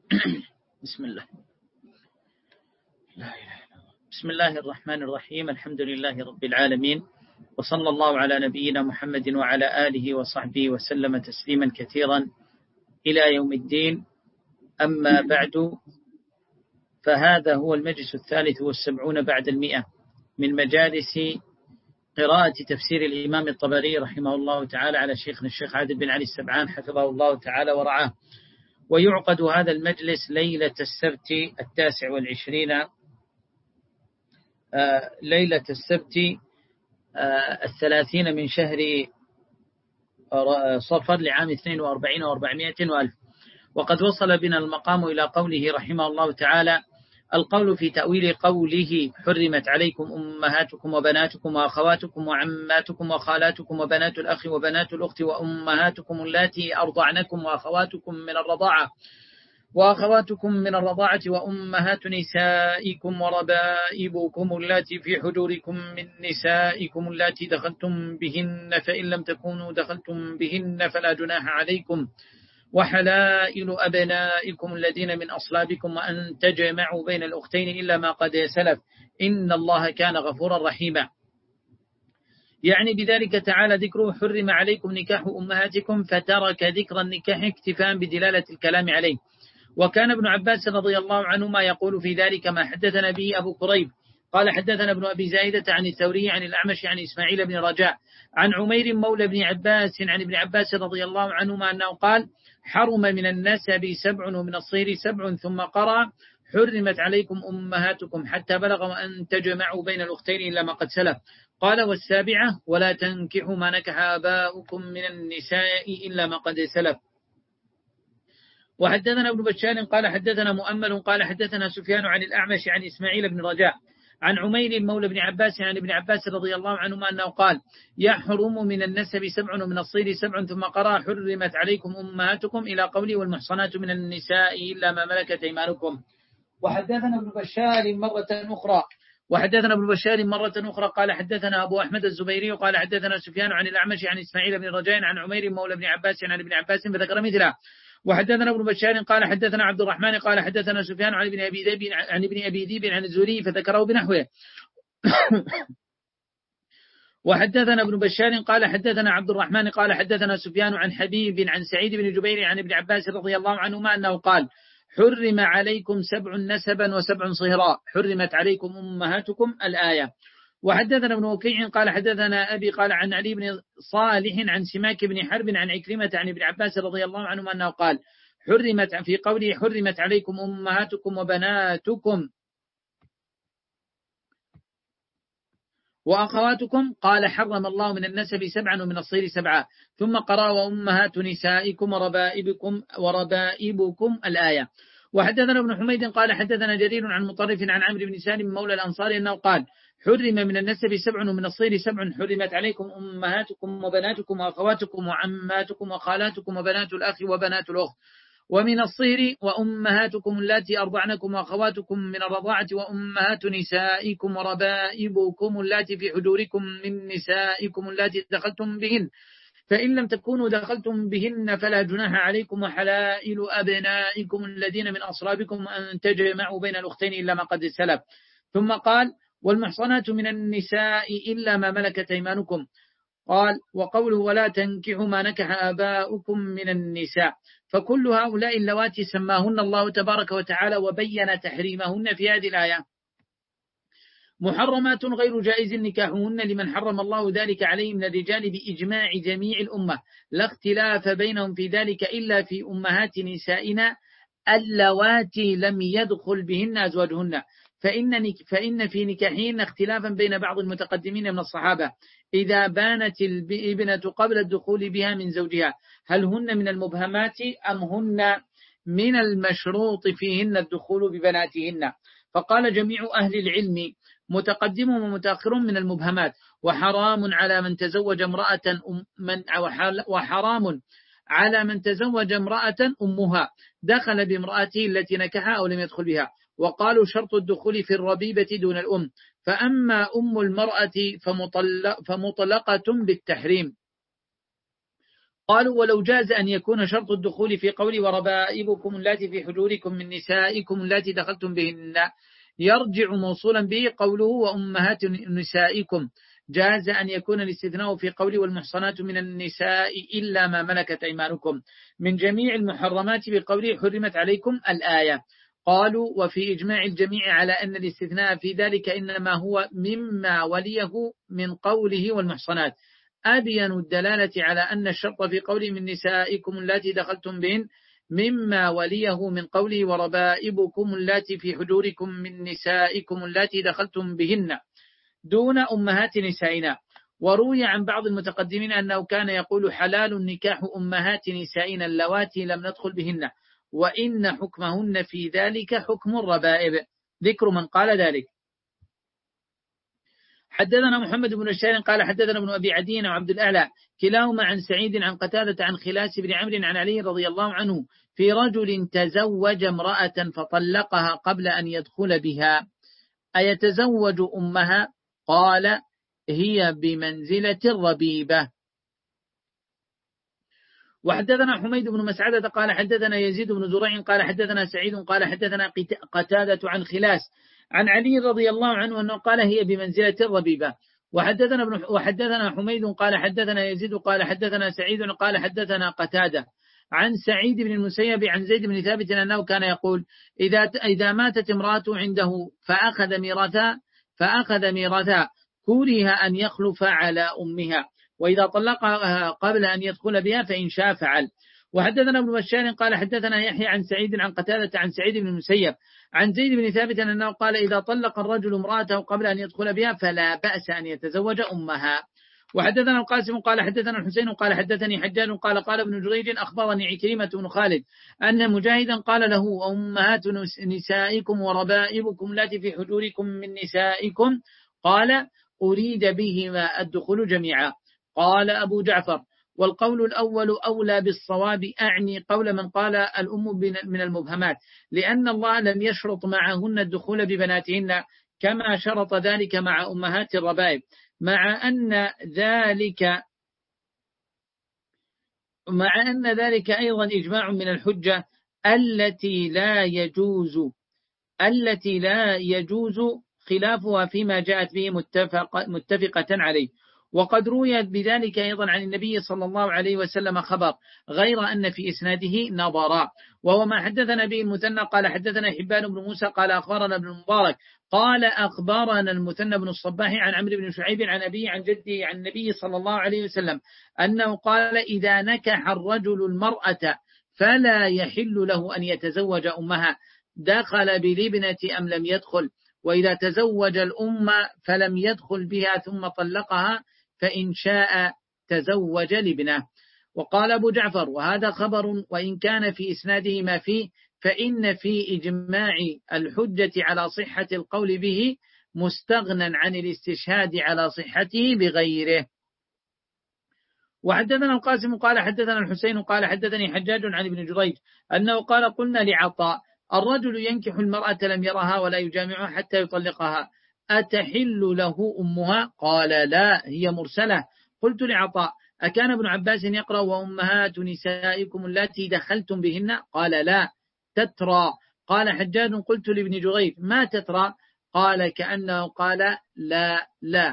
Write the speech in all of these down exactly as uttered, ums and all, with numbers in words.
بسم الله. لا إله إلا الله. بسم الله الرحمن الرحيم. الحمد لله رب العالمين، وصلى الله على نبينا محمد وعلى آله وصحبه وسلم تسليما كثيرا إلى يوم الدين. أما بعد، فهذا هو المجلس الثالث والسبعون بعد المئة من مجالس قراءة تفسير الإمام الطبري رحمه الله تعالى على شيخنا الشيخ عادل بن علي السبعان حفظه الله تعالى ورعاه. ويعقد هذا المجلس ليلة السبت التاسع والعشرين آه ليلة السبت آه الثلاثين من شهر صفر لعام اثنين وأربعين وأربعمائة وألف. وقد وصل بنا المقام إلى قوله رحمه الله تعالى: القول في تأويل قوله: حرمت عليكم أمهاتكم وبناتكم وأخواتكم وعماتكم وخالاتكم وبنات الأخ وبنات الأخت وأمهاتكم اللاتي أرضعنكم وأخواتكم من الرضاعة وأخواتكم من الرضاعة وأمهات نسائكم وربائبكم اللاتي في حجوركم من نسائكم اللاتي دخلتم بهن، فإن لم تكونوا دخلتم بهن فلا جناح عليكم، وحلائل أبنائكم الذين من أصلابكم، وأن تجمعوا بين الأختين إلا ما قد سلف، إن الله كان غفورا رحيما. يعني بذلك تعالى ذكره: حرم عليكم نكاح أمهاتكم، فترك ذكر النكاح اكتفاء بدلالة الكلام عليه. وكان ابن عباس رضي الله عنهما يقول في ذلك ما حدثنا به أبو كريب قال: حدثنا ابن أبي زايدة عن الثوري عن الأعمش عن إسماعيل بن رجاء عن عمير مولى بن عباس عن ابن عباس رضي الله عنهما أنه قال: حرم من النسب سبع ومن الصير سبع، ثم قرأ: حرمت عليكم أمهاتكم، حتى بلغ وأن تجمعوا بين الأختين إلا ما قد سلف. قال: والسابعة: ولا تنكحوا ما نكح آباؤكم من النساء إلا ما قد سلف. وحدثنا ابن بشار قال حدثنا مؤمل قال حدثنا سفيان عن الأعمش عن إسماعيل بن رجاء عن عمير مولى بن عباس عن ابن عباس رضي الله عنهما أنه قال: يحرم من النسب سبع ومن الصيد سبع، ثم قرأ: حرمت عليكم أمهاتكم إلى قوله: والمحصنات من النساء إلا ما ملكت أيمانكم. وحدثنا ابن بشار مرة أخرى وحدثنا ابن بشار مرة أخرى قال حدثنا أبو أحمد الزبيري قال حدثنا سفيان عن الأعمش عن إسماعيل بن رجاء عن عمير مولى بن عباس عن ابن عباس فذكر مثله. وحدثنا ابن بشار قال حدثنا عبد الرحمن قال حدثنا سفيان عن ابن أبي ذئب عن ابن أبي ذئب عن الزهري فذكره بنحوه. وحدثنا ابن بشار قال حدثنا عبد الرحمن قال حدثنا سفيان عن حبيب عن سعيد بن جبير عن ابن عباس رضي الله عنهما أنه قال: حرم عليكم سبع نسبا وسبع صهراء، حرمت عليكم أمهاتكم الآية. وحدثنا ابن وكيع قال حدثنا أبي قال عن علي بن صالح عن سماك بن حرب عن عكرمة عن ابن عباس رضي الله عنهما أنه قال: حرمت في قوله: حرمت عليكم أمهاتكم وبناتكم وأخواتكم، قال: حرم الله من النسب سبعا ومن الصير سبعا، ثم قرأ: وأمهات نسائكم وربائبكم وربائبكم الآية. وحدثنا ابن حميد قال حدثنا جرير عن مطرف عن عمرو بن سالم مولى الأنصار أنه قال: حرم من النسب سبع ومن الصير سبع، حرمت عليكم أمهاتكم وبناتكم وأخواتكم وعماتكم وخالاتكم وبنات الأخ وبنات الأخت، ومن الصير وأمهاتكم اللاتي أرضعنكم وأخواتكم من الرضاعة وأمهات نسائكم وربائبكم اللاتي في حجوركم من نسائكم اللاتي دخلتم بهن، فإن لم تكونوا دخلتم بهن فلا جناح عليكم، وحلائل أبنائكم الذين من أصلابكم أن تجمعوا بين الأختين إلا ما قد سلف. ثم قال: والمحصنات من النساء إلا ما ملكت أيمانكم. قال: وقوله: ولا تنكحوا ما نكح آباؤكم من النساء، فكل هؤلاء اللواتي سماهن الله تبارك وتعالى وبين تحريمهن في هذه الآية محرمات غير جائز نكاحهن لمن حرم الله ذلك عليه من الرجال بإجماع جميع الأمة، لا اختلاف بينهم في ذلك إلا في أمهات نسائنا اللواتي لم يدخل بهن أزواجهن، فإن, فإن في نكاحهن اختلافا بين بعض المتقدمين من الصحابة إذا بانت الابنة قبل الدخول بها من زوجها هل هن من المبهمات أم هن من المشروط فيهن الدخول ببناتهن. فقال جميع أهل العلم متقدم ومتأخر من المبهمات، وحرام على من تزوج امرأة من وحرام على من تزوج امرأة أمها دخل بامرأته التي نكحها أو لم يدخل بها. وقالوا شرط الدخول في الربيبة دون الأم، فأما أم المرأة فمطلق فمطلقة بالتحريم. قالوا ولو جاز أن يكون شرط الدخول في قول وربائبكم اللاتي في حجوركم من نسائكم اللاتي دخلتم بهن يرجع موصولا به قوله وأمهات نسائكم، جاز أن يكون الاستثناء في قول والمحصنات من النساء إلا ما ملكت أيمانكم من جميع المحرمات بقوله حرمت عليكم الآية. قالوا وفي إجماع الجميع على أن الاستثناء في ذلك إنما هو مما وليه من قوله والمحصنات، أبين الدلالة على أن الشرط في قوله من نسائكم اللاتي دخلتم بهن مما وليه من قوله وربائبكم اللاتي في حجوركم من نسائكم اللاتي دخلتم بهن دون أمهات نسائنا. وروي عن بعض المتقدمين أنه كان يقول حلال النكاح أمهات نسائنا اللواتي لم ندخل بهن، وإن حكمهن في ذلك حكم الربائب. ذكر من قال ذلك. حدثنا محمد بن الشار قال حدثنا ابن أبي عدي وعبد الأعلى كلاهما عن سعيد عن قتادة عن خلاس بن عمرو عن علي رضي الله عنه في رجل تزوج امرأة فطلقها قبل أن يدخل بها أيتزوج أمها؟ قال هي بمنزلة الربيبة. وحدثنا حميد بن مسعدة قال حدثنا يزيد بن زريع قال حدثنا سعيد قال حدثنا قتادة عن خلاس عن علي رضي الله عنه أنه قال هي بمنزلة الربيبة. وحدثنا ابن وحدثنا حميد قال حدثنا يزيد قال حدثنا سعيد قال حدثنا قتادة عن سعيد بن المسيب عن زيد بن ثابت أنه كان يقول إذا إذا ماتت امرأة عنده فأخذ ميراثها فأخذ ميراثها كره أن يخلف على أمها، وإذا طلقها قبل أن يدخل بها فإن شاء فعل. وحدثنا ابن بشار قال حدثنا يحيى عن سعيد عن قتادة عن سعيد بن المسيب عن زيد بن ثابت أنه قال إذا طلق الرجل امرأته قبل أن يدخل بها فلا بأس أن يتزوج أمها. وحدثنا القاسم قال حدثنا الحسين قال حدثني حجاج قال قال ابن جريج أخبرني عكرمة بن خالد أن مجاهدا قال له أمهات نسائكم وربائبكم التي في حجوركم من نسائكم قال أريد بهما الدخول جميعا. قال أبو جعفر والقول الأول أولى بالصواب، أعني قول من قال الأم من المبهمات، لأن الله لم يشرط معهن الدخول ببناتهن كما شرط ذلك مع أمهات الربائب، مع أن ذلك مع أن ذلك أيضا إجماع من الحجة التي لا يجوز التي لا يجوز خلافها فيما جاءت به متفق متفقة عليه. وقد روي بذلك أيضا عن النبي صلى الله عليه وسلم خبر غير أن في إسناده نظرا، وهو ما حدثنا به المثنى قال حدثنا حبان بن موسى قال أخبرنا ابن المبارك قال أخبرنا المثنى بن الصباح عن عمرو بن شعيب عن أبيه عن جده عن النبي صلى الله عليه وسلم أنه قال إذا نكح الرجل المرأة فلا يحل له أن يتزوج أمها دخل بالابنة أم لم يدخل، وإذا تزوج الأم فلم يدخل بها ثم طلقها فإن شاء تزوج لابنه. وقال أبو جعفر وهذا خبر وإن كان في إسناده ما فيه فإن في إجماع الحجة على صحة القول به مستغنى عن الاستشهاد على صحته بغيره. وحدثنا القاسم قال حدثنا الحسين قال حدثني حجاج عن ابن جريج أنه قال قلنا لعطاء الرجل ينكح المرأة لم يرها ولا يجامعها حتى يطلقها أتحل له أمها؟ قال لا هي مرسلة. قلت لعطاء أكان ابن عباس يقرأ وأمهات نسائكم التي دخلتم بهن؟ قال لا تترى. قال حجاج قلت لابن جريج ما تترى؟ قال كأنه قال لا لا.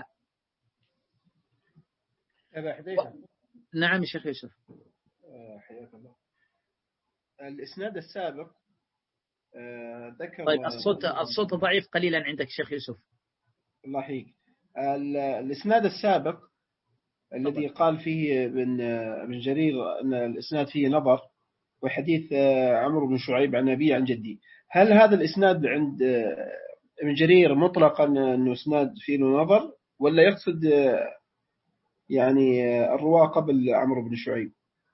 و... نعم شيخ يوسف. حياك الله. الإسناد السابق ذكر. طيب الصوت الصوت ضعيف قليلا عندك شيخ يوسف. الله يحييك. الإسناد السابق الذي قال فيه ابن ابن جرير أن الإسناد فيه نظر وحديث عمرو بن شعيب عن أبيه عن جدي، هل هذا الإسناد عند ابن جرير مطلقا أنه إسناد فيه نظر ولا يقصد يعني الرواة قبل عمرو بن شعيب؟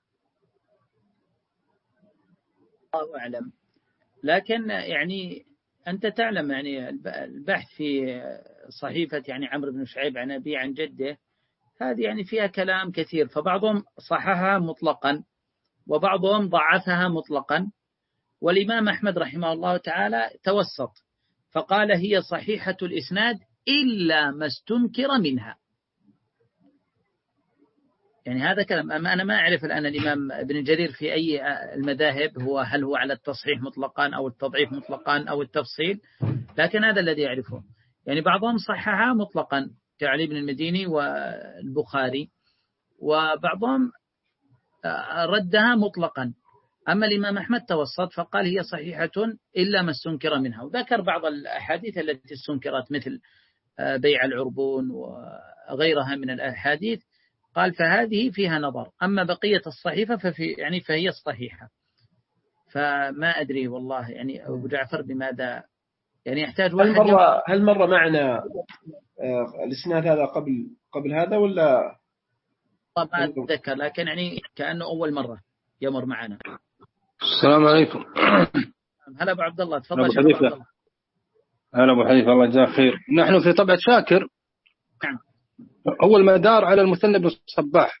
الله أعلم، لكن يعني أنت تعلم يعني البحث في صحيفة يعني عمرو بن شعيب عن أبيه عن جده هذه يعني فيها كلام كثير، فبعضهم صححها مطلقا وبعضهم ضعفها مطلقا، والإمام أحمد رحمه الله تعالى توسط فقال هي صحيحة الإسناد إلا ما استنكر منها. يعني هذا كلام. أما أنا ما أعرف الآن الإمام ابن جرير في أي المذاهب، هو هل هو على التصحيح مطلقا أو التضعيف مطلقا أو التفصيل، لكن هذا الذي يعرفه. يعني بعضهم صححها مطلقا كعلي بن المديني والبخاري، وبعضهم ردها مطلقا. أما الإمام أحمد توسط فقال هي صحيحة إلا ما استنكر منها، وذكر بعض الأحاديث التي استنكرت مثل بيع العربون وغيرها من الأحاديث، قال فهذه فيها نظر، أما بقية الصحيفة ففي يعني فهي صحيحة. فما أدري والله يعني أبو جعفر بماذا يعني يحتاج واحد. هل مرة هل مرة معنا الإسناد هذا قبل قبل هذا ولا ما أتذكر، لكن يعني كأنه أول مرة يمر معنا. السلام عليكم. هلا أبو عبد الله، تفضل. أبو حذيفة. هلا أبو حذيفة، الله يجزاك خير. نحن في طبعة شاكر. نعم. أول ما دار على المثنى بن الصباح،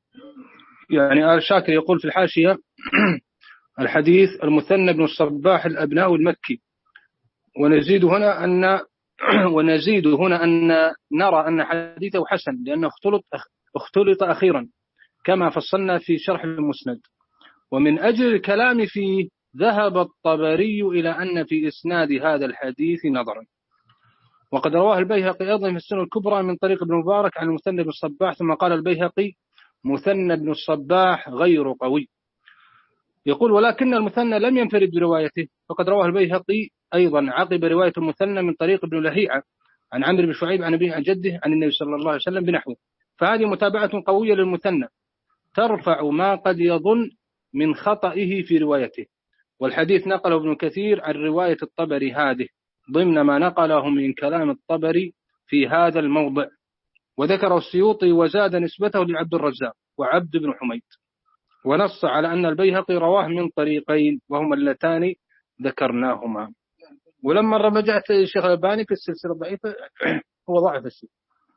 يعني آل شاكر يقول في الحاشية الحديث المثنى بن الصباح الأبناء المكي، ونزيد هنا أن ونزيد هنا أن نرى أن حديثه حسن لأنه اختلط اختلط أخيرا كما فصلنا في شرح المسند. ومن أجل الكلام فيه ذهب الطبري إلى أن في إسناد هذا الحديث نظرا. وقد رواه البيهقي أيضا في السنن الكبرى من طريق ابن مبارك عن المثنى بن الصباح، ثم قال البيهقي مثنى بن الصباح غير قوي. يقول ولكن المثنى لم ينفرد بروايته، فقد رواه البيهقي أيضا عقب رواية المثنى من طريق ابن لهيعة عن عمرو بن شعيب عن أبيه عن جده عن النبي صلى الله عليه وسلم بنحوه، فهذه متابعة قوية للمثنى ترفع ما قد يظن من خطئه في روايته. والحديث نقله ابن كثير عن رواية الطبري هذه ضمن ما نقله من كلام الطبري في هذا الموضع، وذكر السيوطي وزاد نسبته لعبد الرزاق وعبد بن حميد، ونص على أن البيهقي رواه من طريقين وهما اللتان ذكرناهما. ولما رجعت الشيخ الألباني في السلسلة الضعيفة هو ضعف الشيء،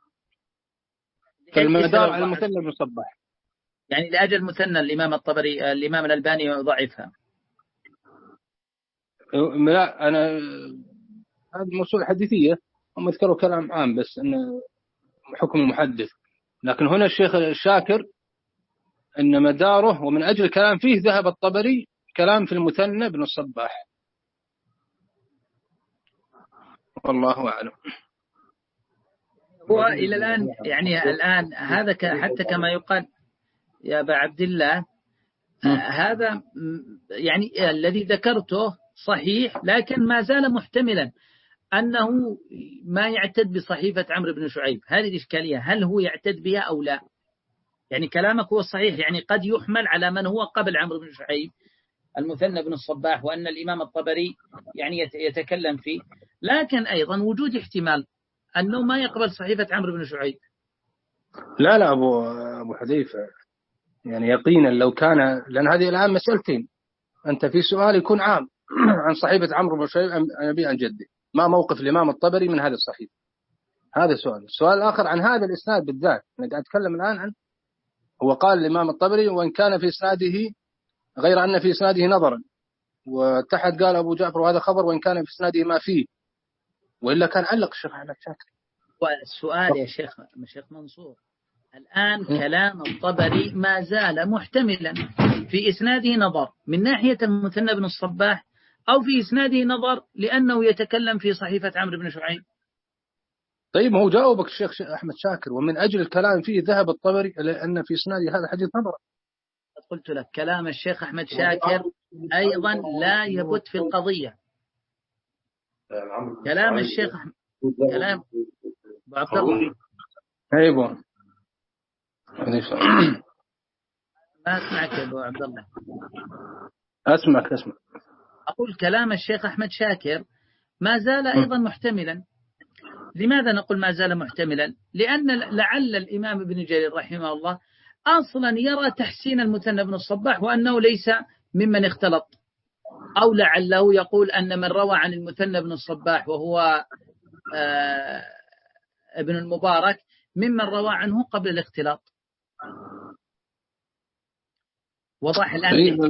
فالمدار على المثنى بن الصباح. يعني لأجل المثنى الإمام الطبري الإمام الألباني ضعفها. لا، أنا هذه موسوعة حديثية، هم ذكروا كلام عام بس أنه حكم المحدث، لكن هنا الشيخ الشاكر أن مداره ومن أجل الكلام فيه ذهب الطبري كلام في المثنى بن الصباح، والله أعلم. هو إلى الآن يعني الآن هذا حتى كما يقال يا أبا عبد الله آه هذا يعني الذي ذكرته صحيح، لكن ما زال محتملا أنه ما يعتد بصحيفة عمرو بن شعيب. هذه الإشكالية، هل هو يعتد بها أو لا؟ يعني كلامك هو الصحيح، يعني قد يحمل على من هو قبل عمرو بن شعيب المثنى بن الصباح، وأن الإمام الطبري يعني يتكلم فيه، لكن أيضا وجود احتمال أنه ما يقبل صحيفة عمرو بن شعيب. لا لا أبو أبو حذيفة، يعني يقينا لو كان، لأن هذه الآن مسألتين، أنت في سؤال يكون عام عن صحيفة عمرو بن شعيب عن أبي عن جدي، ما موقف الإمام الطبري من هذا الصحيفة؟ هذا سؤال. السؤال الآخر عن هذا الإسناد بالذات، أنا قاعد أتكلم الآن عن، هو قال الإمام الطبري وإن كان في إسناده غير أن في إسناده نظرا، وتحت قال أبو جعفر وهذا خبر وإن كان في إسناده ما فيه، وإلا كان علق الشيخ أحمد شاكر. والسؤال يا شيخ شيخ منصور، الآن كلام الطبري ما زال محتملا، في إسناده نظر من ناحية المثنى بن الصباح، أو في إسناده نظر لأنه يتكلم في صحيفة عمرو بن شعيب. طيب هو جاوبك الشيخ أحمد شاكر ومن أجل الكلام فيه ذهب الطبري لأن في إسناده هذا حديث نظر. قلت لك كلام الشيخ أحمد شاكر أيضا لا يبت في القضية. كلام الشيخ أحمد كلام أبو عبد الله. أيوة ما أسمعك يا أبو عبد الله. أسمعك أسمع. أقول كلام الشيخ أحمد شاكر ما زال أيضا محتملا. لماذا نقول ما زال محتملا؟ لأن لعل الإمام ابن جرير رحمه الله أصلا يرى تحسين المثنى بن الصباح وأنه ليس ممن اختلط، أو لعله يقول أن من روى عن المثنى بن الصباح وهو آه ابن المبارك ممن روى عنه قبل الاختلاط. وضح الآن.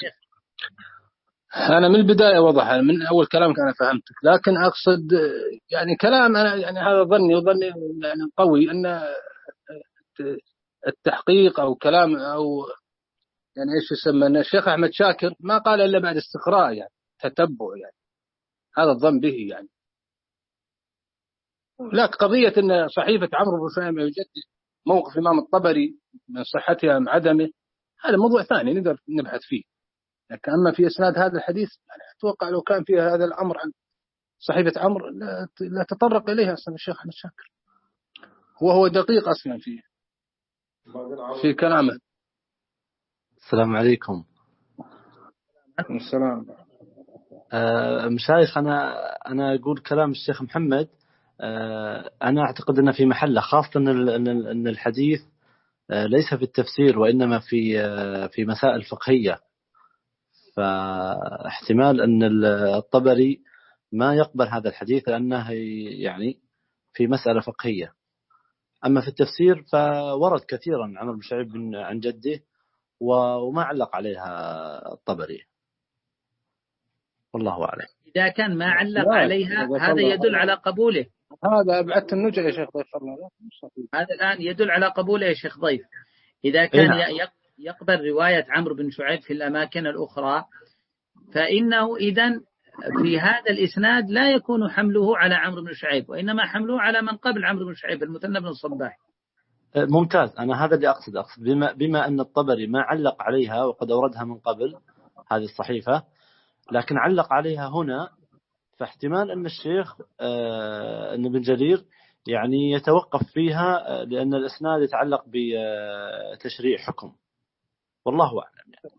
أنا من البداية وضح، من أول كلامك أنا فهمتك، لكن أقصد يعني كلام أنا يعني هذا ظني وظني يعني قوي أن التحقيق أو كلام أو يعني إيش يسمى، أن الشيخ أحمد شاكر ما قال إلا بعد استقراء يعني تتبع، يعني هذا الظن به يعني. لكن قضية أن صحيفة عمرو بن شعيب يجدد موقف الإمام الطبري من صحتها أم عدمه، هذا موضوع ثاني نقدر نبحث فيه. لكن أما في إسناد هذا الحديث يعني أتوقع لو كان فيها هذا الأمر عن صحيفة عمرو لا, لا تطرق إليها أصلا الشيخ أحمد شاكر، هو هو دقيق أصلا فيه في كلامه. السلام عليكم. السلام. آه مشايخ، أنا أنا أقول كلام الشيخ محمد، آه أنا أعتقد أنه في محله، خاصة أن أن الحديث آه ليس في التفسير وإنما في آه في مسائل فقهية، فاحتمال أن الطبري ما يقبل هذا الحديث لأنه يعني في مسألة فقهية. أما في التفسير فورد كثيرا عمرو بن شعيب عن جده وما علق عليها الطبري، والله أعلم. إذا كان ما علق عليها هذا يدل على قبوله. هذا أبعدت النجع يا شيخ ضيف الله. هذا الآن يدل على قبوله يا شيخ ضيف. إذا كان يقبل رواية عمرو بن شعيب في الأماكن الأخرى فإنه إذن في هذا الإسناد لا يكون حمله على عمرو بن شعيب، وإنما حمله على من قبل عمرو بن شعيب، المثنى بن الصباح. ممتاز، أنا هذا اللي أقصد أقصد بما, بما أن الطبري ما علق عليها وقد أوردها من قبل هذه الصحيفة، لكن علق عليها هنا، فاحتمال أن الشيخ آه أن ابن جرير يعني يتوقف فيها لأن الإسناد يتعلق بتشريع حكم، والله أعلم يعني.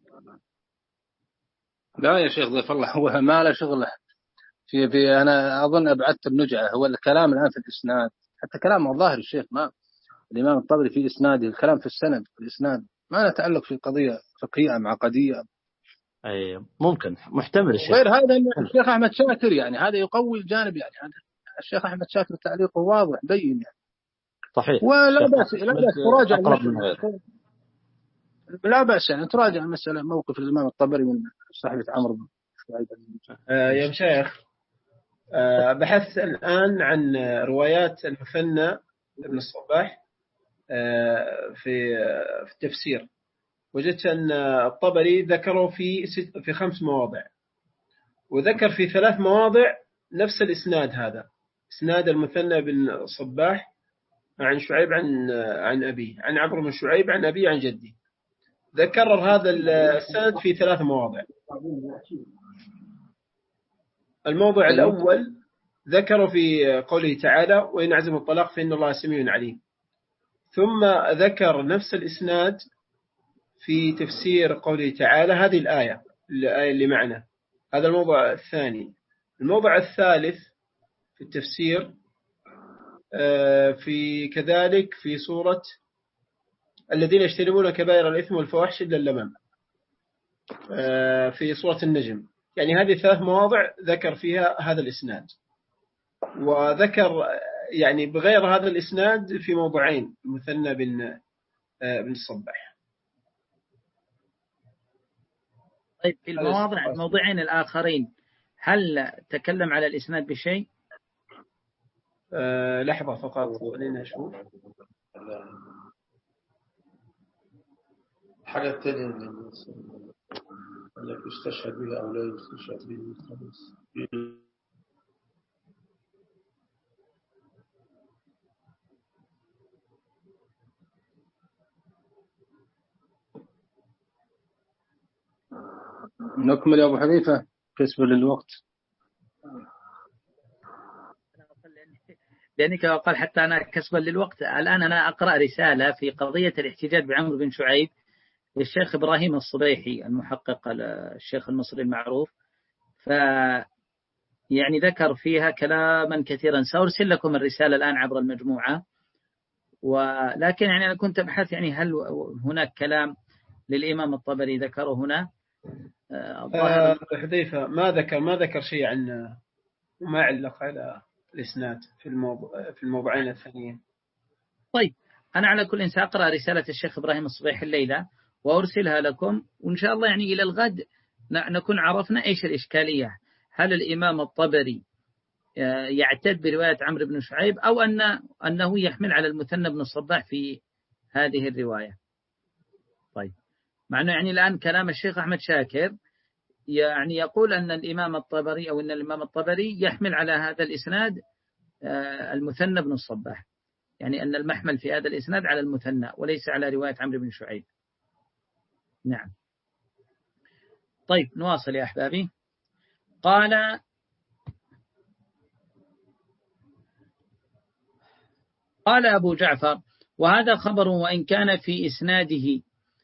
لا يا شيخ ضيف الله، هو ما له شغله في, في أنا أظن أبعدت النجعة. هو الكلام الآن في الإسناد، حتى كلام ظاهر الشيخ ما الإمام الطبري في إسناده، الكلام في السند في الإسناد ما نتعلق في قضية فقهية أم عقدية. أي ممكن محتمل الشيخ. غير هذا الشيخ أحمد شاكر يعني هذا يقوي الجانب، يعني الشيخ أحمد شاكر تعليقه واضح بين يعني. صحيح. ولا بأس لا بأس تراجع المسألة، لا بأس يعني تراجع المسألة موقف الإمام الطبري من صحيفة عمرو بن شعيب. آه يا مشايخ، آه بحثت الآن عن روايات المثنى بن الصباح آه في آه في التفسير، وجدت أن الطبري ذكره في ست في خمس مواضع، وذكر في ثلاث مواضع نفس الإسناد هذا، إسناد المثنى بن الصباح عن شعيب عن عن أبيه عن عمرو بن شعيب عن أبيه عن جدي، ذكر هذا السند في ثلاث مواضع. الموضع الأول ذكر في قوله تعالى وإن عزم الطلاق فإن الله سميع عليم، ثم ذكر نفس الإسناد في تفسير قوله تعالى هذه الآية الآية اللي معنا. هذا الموضع الثاني. الموضع الثالث في التفسير في كذلك في سورة الذين يجتنبون كبائر الإثم والفواحش إلا اللمم في سورة النجم. يعني هذه ثلاث مواضع ذكر فيها هذا الإسناد، وذكر يعني بغير هذا الإسناد في موضعين المثنى بن بن الصباح. طيب في المواضع الموضعين الآخرين هل تكلم على الإسناد بشيء؟ أه لحظة فقط خلينا نشوف. حاجة تانية أنك يستشهد بها أو لا يستشهد به. نكمل يا أبو حنيفة كسب للوقت. لأنك كما قال حتى أنا كسبا للوقت. الآن أنا أقرأ رسالة في قضية الاحتجاج بعمرو بن شعيب للشيخ إبراهيم الصبيحي المحقق الشيخ المصري المعروف، ف يعني ذكر فيها كلاما كثيرا. سأرسل لكم الرسالة الآن عبر المجموعة، ولكن يعني أنا كنت أبحث يعني هل هناك كلام للإمام الطبري ذكره هنا. آه حذيفة ما ذكر ما ذكر شيء عن وما علق على الإسناد في الموضوع في الموضوعين الثانيين. طيب أنا على كل سأقرأ رسالة الشيخ إبراهيم الصبيحي الليلة وأرسلها لكم، وإن شاء الله يعني إلى الغد نكون عرفنا إيش الإشكالية، هل الإمام الطبري يعتد برواية عمرو بن شعيب أو أن أنه يحمل على المثنى بن الصباح في هذه الرواية. طيب، مع أنه يعني الآن كلام الشيخ أحمد شاكر يعني يقول أن الإمام الطبري أو أن الإمام الطبري يحمل على هذا الإسناد المثنى بن الصباح، يعني أن المحمل في هذا الإسناد على المثنى وليس على رواية عمرو بن شعيب. نعم. طيب نواصل يا أحبابي. قال قال أبو جعفر: وهذا خبر وإن كان في إسناده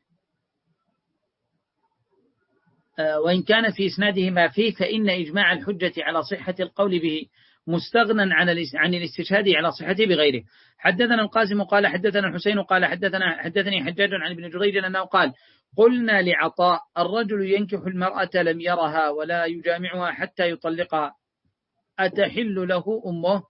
وإن كان في إسناده ما فيه، فإن إجماع الحجة على صحة القول به مستغنى عن الاستشهاد على صحته بغيره. حدثنا القاسم قال حدثنا الحسين قال حدثنا حدثني حجاج عن ابن جريج أنه قال: قلنا لعطاء: الرجل ينكح المرأة لم يرها ولا يجامعها حتى يطلقها، أتحل له أمه؟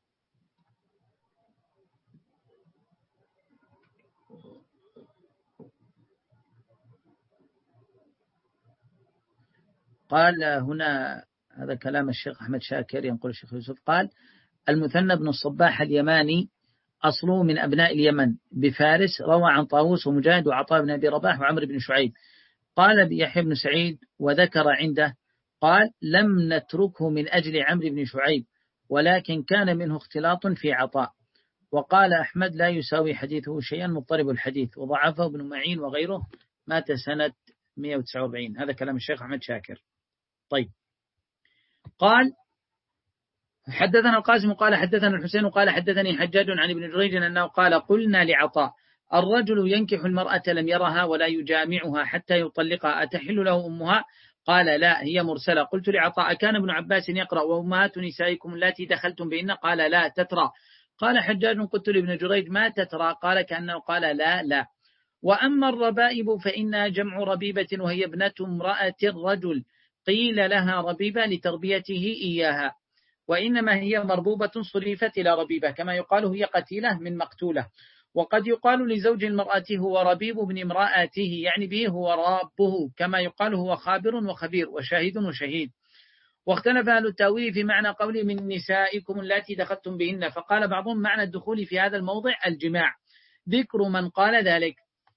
قال هنا هذا كلام الشيخ أحمد شاكر، ينقل الشيخ يوسف قال: المثنى بن الصباح اليماني أصله من أبناء اليمن بفارس، روى عن طاووس ومجاهد وعطاء بن أبي رباح وعمر بن شعيب. قال يحيى بن سعيد وذكر عنده قال: لم نتركه من أجل عمرو بن شعيب، ولكن كان منه اختلاط في عطاء. وقال أحمد: لا يساوي حديثه شيئا، مضطرب الحديث، وضعفه ابن معين وغيره، مات سنة مئة وتسعة وأربعين. هذا كلام الشيخ أحمد شاكر. طيب، قال حدثنا القاسم قال حدثنا الحسين قال حدثني حجاج عن ابن جريج أنه قال: قلنا لعطاء: الرجل ينكح المرأة لم يرها ولا يجامعها حتى يطلقها، أتحل له أمها؟ قال: لا، هي مرسلة. قلت لعطاء: كان ابن عباس يقرأ: وأمهات نسائكم التي دخلتم بهن؟ قال: لا، تترى. قال حجاج: قلت لابن جريج: ما تترى؟ قال: كأنه قال: لا لا. وأما الربائب فإنها جمع ربيبة، وهي ابنة امرأة الرجل، قيل لها ربيبة لتربيته إياها، وإنما هي مربوبة صرفت إلى ربيبة، كما يقال هي قتيلة من مقتولة. وقد يقال لزوج المرأة هو ربيب ابن امرأته، يعني به هو رابه، كما يقال هو خابر وخبير وشاهد وشهيد. واختلف أهل التأويل في معنى قول من نسائكم التي دخلتم بهن، فقال بعضهم معنى الدخول في هذا الموضع الجماع، ذكر من قال ذلك.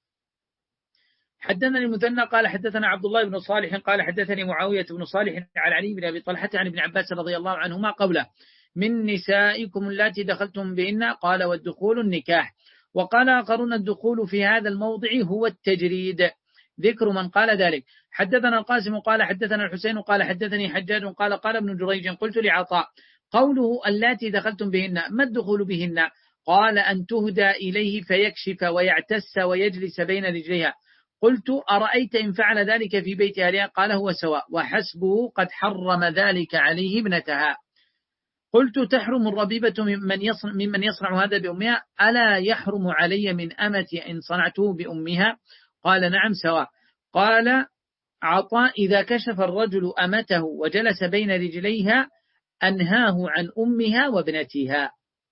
حدثنا المثنى قال حدثنا عبد الله بن صالح قال حدثني معاوية بن صالح عن علي بن أبي طلحة عن ابن عباس رضي الله عنهما قوله: من نسائكم التي دخلتم بهن، قال: والدخول النكاح. وقال آخرون: الدخول في هذا الموضع هو التجريد، ذكر من قال ذلك. حدثنا القاسم قال حدثنا الحسين قال حدثني حجاج قال: قال ابن جريج: قلت لعطاء: قوله التي دخلتم بهن ما الدخول بهن؟ قال: أن تهدى إليه فيكشف ويعتس ويجلس بين رجليها. قلت: أرأيت إن فعل ذلك في بيت أهلها؟ قال: هو سواء، وحسبه قد حرم ذلك عليه ابنتها. قلت: تحرم الربيبة ممن يصنع, ممن يصنع هذا بأمها؟ ألا يحرم علي من أمتي إن صنعته بأمها؟ قال: نعم سواء. قال عطاء: إذا كشف الرجل أمته وجلس بين رجليها أنهاه عن أمها وابنتها.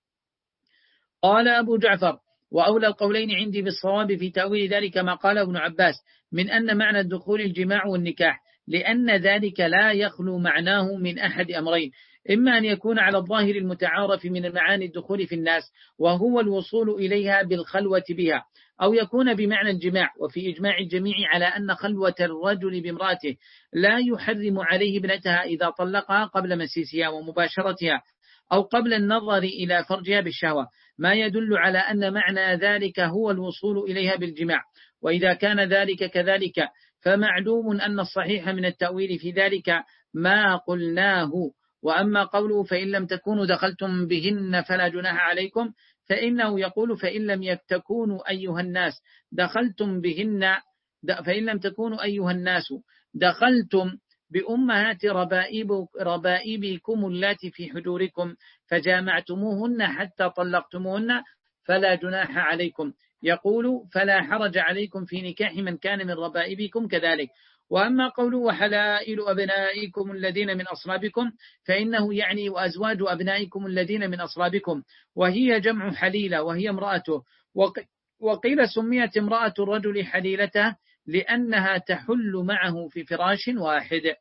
قال أبو جعفر: وأولى القولين عندي بالصواب في تأويل ذلك ما قال ابن عباس من أن معنى الدخول الجماع والنكاح، لأن ذلك لا يخلو معناه من أحد أمرين: إما أن يكون على الظاهر المتعارف من معاني الدخول في الناس وهو الوصول إليها بالخلوة بها، أو يكون بمعنى الجماع، وفي إجماع الجميع على أن خلوة الرجل بامرأته لا يحرم عليه ابنتها إذا طلقها قبل مسيسها ومباشرتها أو قبل النظر إلى فرجها بالشهوة، ما يدل على أن معنى ذلك هو الوصول إليها بالجماع. وإذا كان ذلك كذلك فمعلوم أن الصحيح من التأويل في ذلك ما قلناه. وأما قوله: فإن لم تكونوا دخلتم بهن فلا جناح عليكم، فإنه يقول: فإن لم تكونوا أيها الناس دخلتم بهن فإن لم تكونوا أيها الناس دخلتم بأمهات ربائب ربائبكم اللاتي في حجوركم فجامعتموهن حتى طلقتموهن فلا جناح عليكم. يقول: فلا حرج عليكم في نكاح من كان من ربائبكم كذلك. وأما قوله: وحلائل أبنائكم الذين من أصلابكم، فإنه يعني وأزواج أبنائكم الذين من أصلابكم، وهي جمع حليلة وهي امرأته. وقيل سميت امرأة الرجل حليلته لأنها تحل معه في فراش واحد.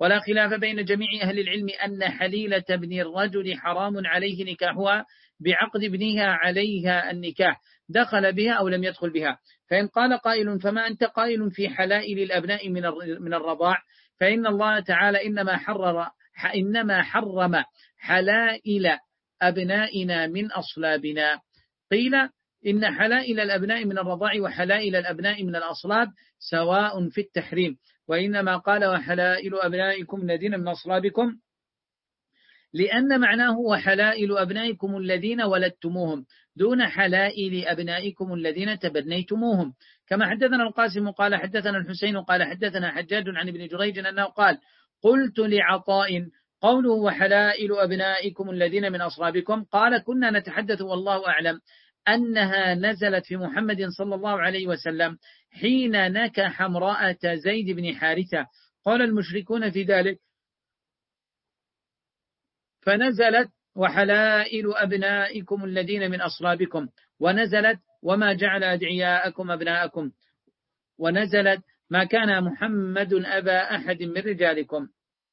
ولا خلاف بين جميع أهل العلم أن حليلة ابن الرجل حرام عليه نكاحها بعقد ابنها عليها النكاح، دخل بها أو لم يدخل بها. فإن قال قائل فما أنت قائل في حلائل الأبناء من الرضاع؟ فإن الله تعالى إنما حرر إنما حرم حلائل أبنائنا من أصلابنا. قيل إن حلائل الأبناء من الرضاع وحلائل الأبناء من الأصلاب سواء في التحريم، وإنما قال وحلائل أبنائكم الذين من أصلابكم لأن معناه وحلائل أبنائكم الذين ولدتموهم دون حلائل أبنائكم الذين تبنيتموهم. كما حدثنا القاسم قال حدثنا الحسين قال حدثنا حجاج عن ابن جريج أنه قال قلت لعطاء قوله وحلائل أبنائكم الذين من أصلابكم قال كنا نتحدث والله أعلم أنها نزلت في محمد صلى الله عليه وسلم حين نكح امرأة زيد بن حارثة. قال المشركون في ذلك فنزلت وحلائل أبنائكم الذين من أصلابكم، ونزلت وما جعل أدعياءكم أبناءكم، ونزلت ما كان محمد أبا أحد من رجالكم.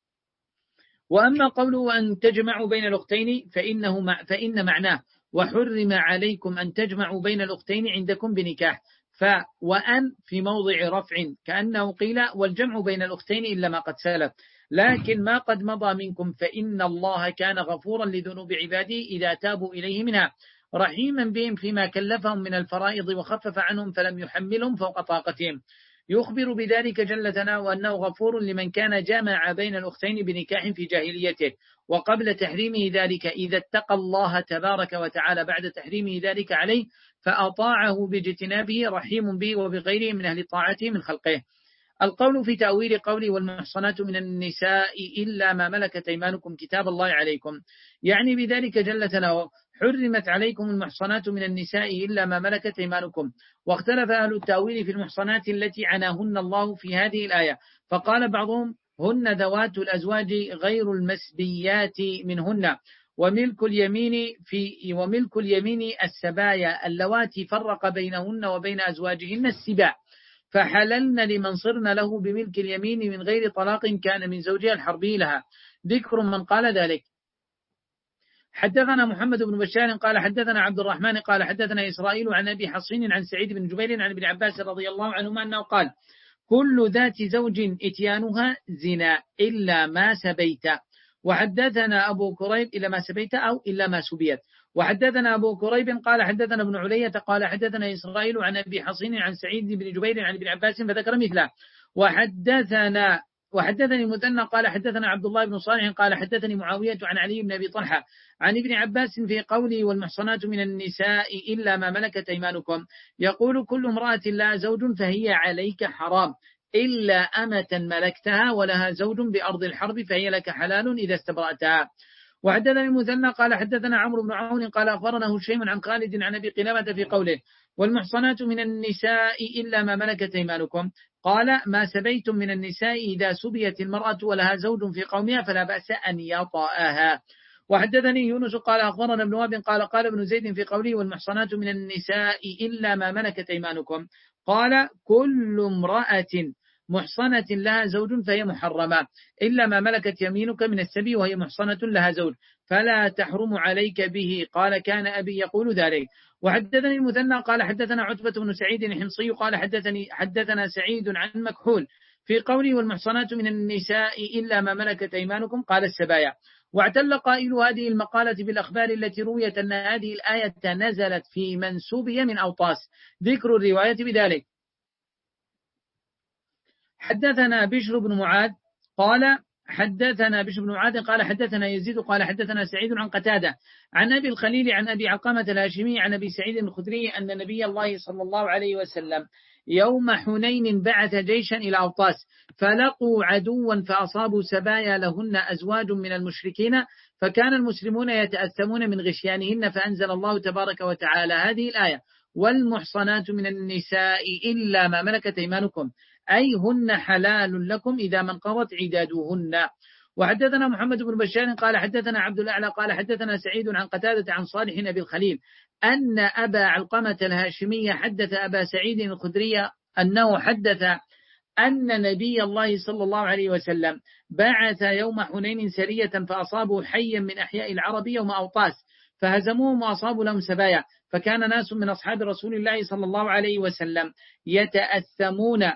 وأما قوله أن تجمعوا بين الأختين فإنه مع فإن معناه وحرم عليكم أن تجمعوا بين الأختين عندكم بنكاح، ف وأن في موضع رفع كأنه قيل والجمع بين الأختين إلا ما قد سلف، لكن ما قد مضى منكم فإن الله كان غفورا لذنوب عباده إذا تابوا إليه منها رحيما بهم فيما كلفهم من الفرائض وخفف عنهم فلم يحملهم فوق طاقتهم. يخبر بذلك جل ثناؤه أنه غفور لمن كان جامع بين الأختين بنكاح في جاهليته وقبل تحريمه ذلك إذا اتقى الله تبارك وتعالى بعد تحريمه ذلك عليه فأطاعه باجتنابه رحيم به وبغيره من أهل طاعته من خلقه. القول في تأويل قوله والمحصنات من النساء إلا ما ملكت أيمانكم كتاب الله عليكم، يعني بذلك جل ثناؤه حرمت عليكم المحصنات من النساء إلا ما ملكت أيمانكم. واختلف أهل التأويل في المحصنات التي عناهن الله في هذه الآية، فقال بعضهم هن ذوات الأزواج غير المسبيات منهن، وملك اليمين في وملك اليمين السبايا اللواتي فرق بينهن وبين أزواجهن السباع، فحللن لمن صرن له بملك اليمين من غير طلاق كان من زوجها الحربي لها. ذكر من قال ذلك. حدثنا محمد بن بشار قال حدثنا عبد الرحمن قال حدثنا إسرائيل عن أبي حصين عن سعيد بن جبير عن ابن عباس رضي الله عنهما أنه قال كل ذات زوج إتيانها زنا إلا ما سبيت. وحدثنا أبو كريب إلا ما سبيت أو إلا ما سبيت. وحدثنا أبو كريب قال حدثنا ابن علية قال حدثنا إسرائيل عن أبي حصين عن سعيد بن جبير عن ابن عباس فذكر مثله. وحدثنا وحدثني مثنى قال حدثنا عبد الله بن صالح قال حدثني معاوية عن علي بن أبي طلحة عن ابن عباس في قوله والمحصنات من النساء إلا ما ملكت أيمانكم، يقول كل امرأة لها زوج فهي عليك حرام إلا أمة ملكتها ولها زوج بأرض الحرب فهي لك حلال إذا استبرأتها. وحدثني المثنى قال حدثنا عمرو بن عون قال أخبرنا هشيم عن خالد عن أبي قلابة في قوله والمحصنات من النساء إلا ما ملكت أيمانكم، قال ما سبيتم من النساء إذا سبيت المرأة ولها زوج في قومها فلا بأس أن يطأها. وحدثني يونس قال أخبرنا ابن وهب قال قال ابن زيد في قوله والمحصنات من النساء إلا ما ملكت أيمانكم، قال كل امرأة محصنة لها زوج فهي محرمة إلا ما ملكت يمينك من السبي وهي محصنة لها زوج فلا تحرم عليك به، قال كان أبي يقول ذلك. وحدثني المثنى قال حدثنا عتبة بن سعيد الحمصي قال حدثني حدثنا سعيد عن مكحول في قوله والمحصنات من النساء إلا ما ملكت أيمانكم قال السبايا. واعتل قائل هذه المقالة بالأخبار التي رويت أن هذه الآية نزلت في من سبي من أوطاس، ذكر الرواية بذلك. حدثنا بشر بن معاذ قال حدثنا بشر بن معاذ قال حدثنا يزيد قال حدثنا سعيد عن قتادة عن أبي الخليل عن أبي علقمة الهاشمي عن أبي سعيد الخدري أن نبي الله صلى الله عليه وسلم يوم حنين بعث جيشا إلى أوطاس فلقوا عدوا فأصابوا سبايا لهن أزواج من المشركين فكان المسلمون يتأثمون من غشيانهن فأنزل الله تبارك وتعالى هذه الآية والمحصنات من النساء إلا ما ملكت أيمانكم أي هن حلال لكم إذا من قضت عدادهن. وحدثنا محمد بن بشار قال حدثنا عبد الأعلى قال حدثنا سعيد عن قتادة عن صالح أبي الخليل أن أبا علقمة الهاشمي حدث أبا سعيد الخدري أنه حدث أن نبي الله صلى الله عليه وسلم بعث يوم حنين سرية فأصابوا حيا من أحياء العرب يوم أوطاس فهزموهم وأصابوا لهم سبايا، فكان ناس من أصحاب رسول الله صلى الله عليه وسلم يتأثمون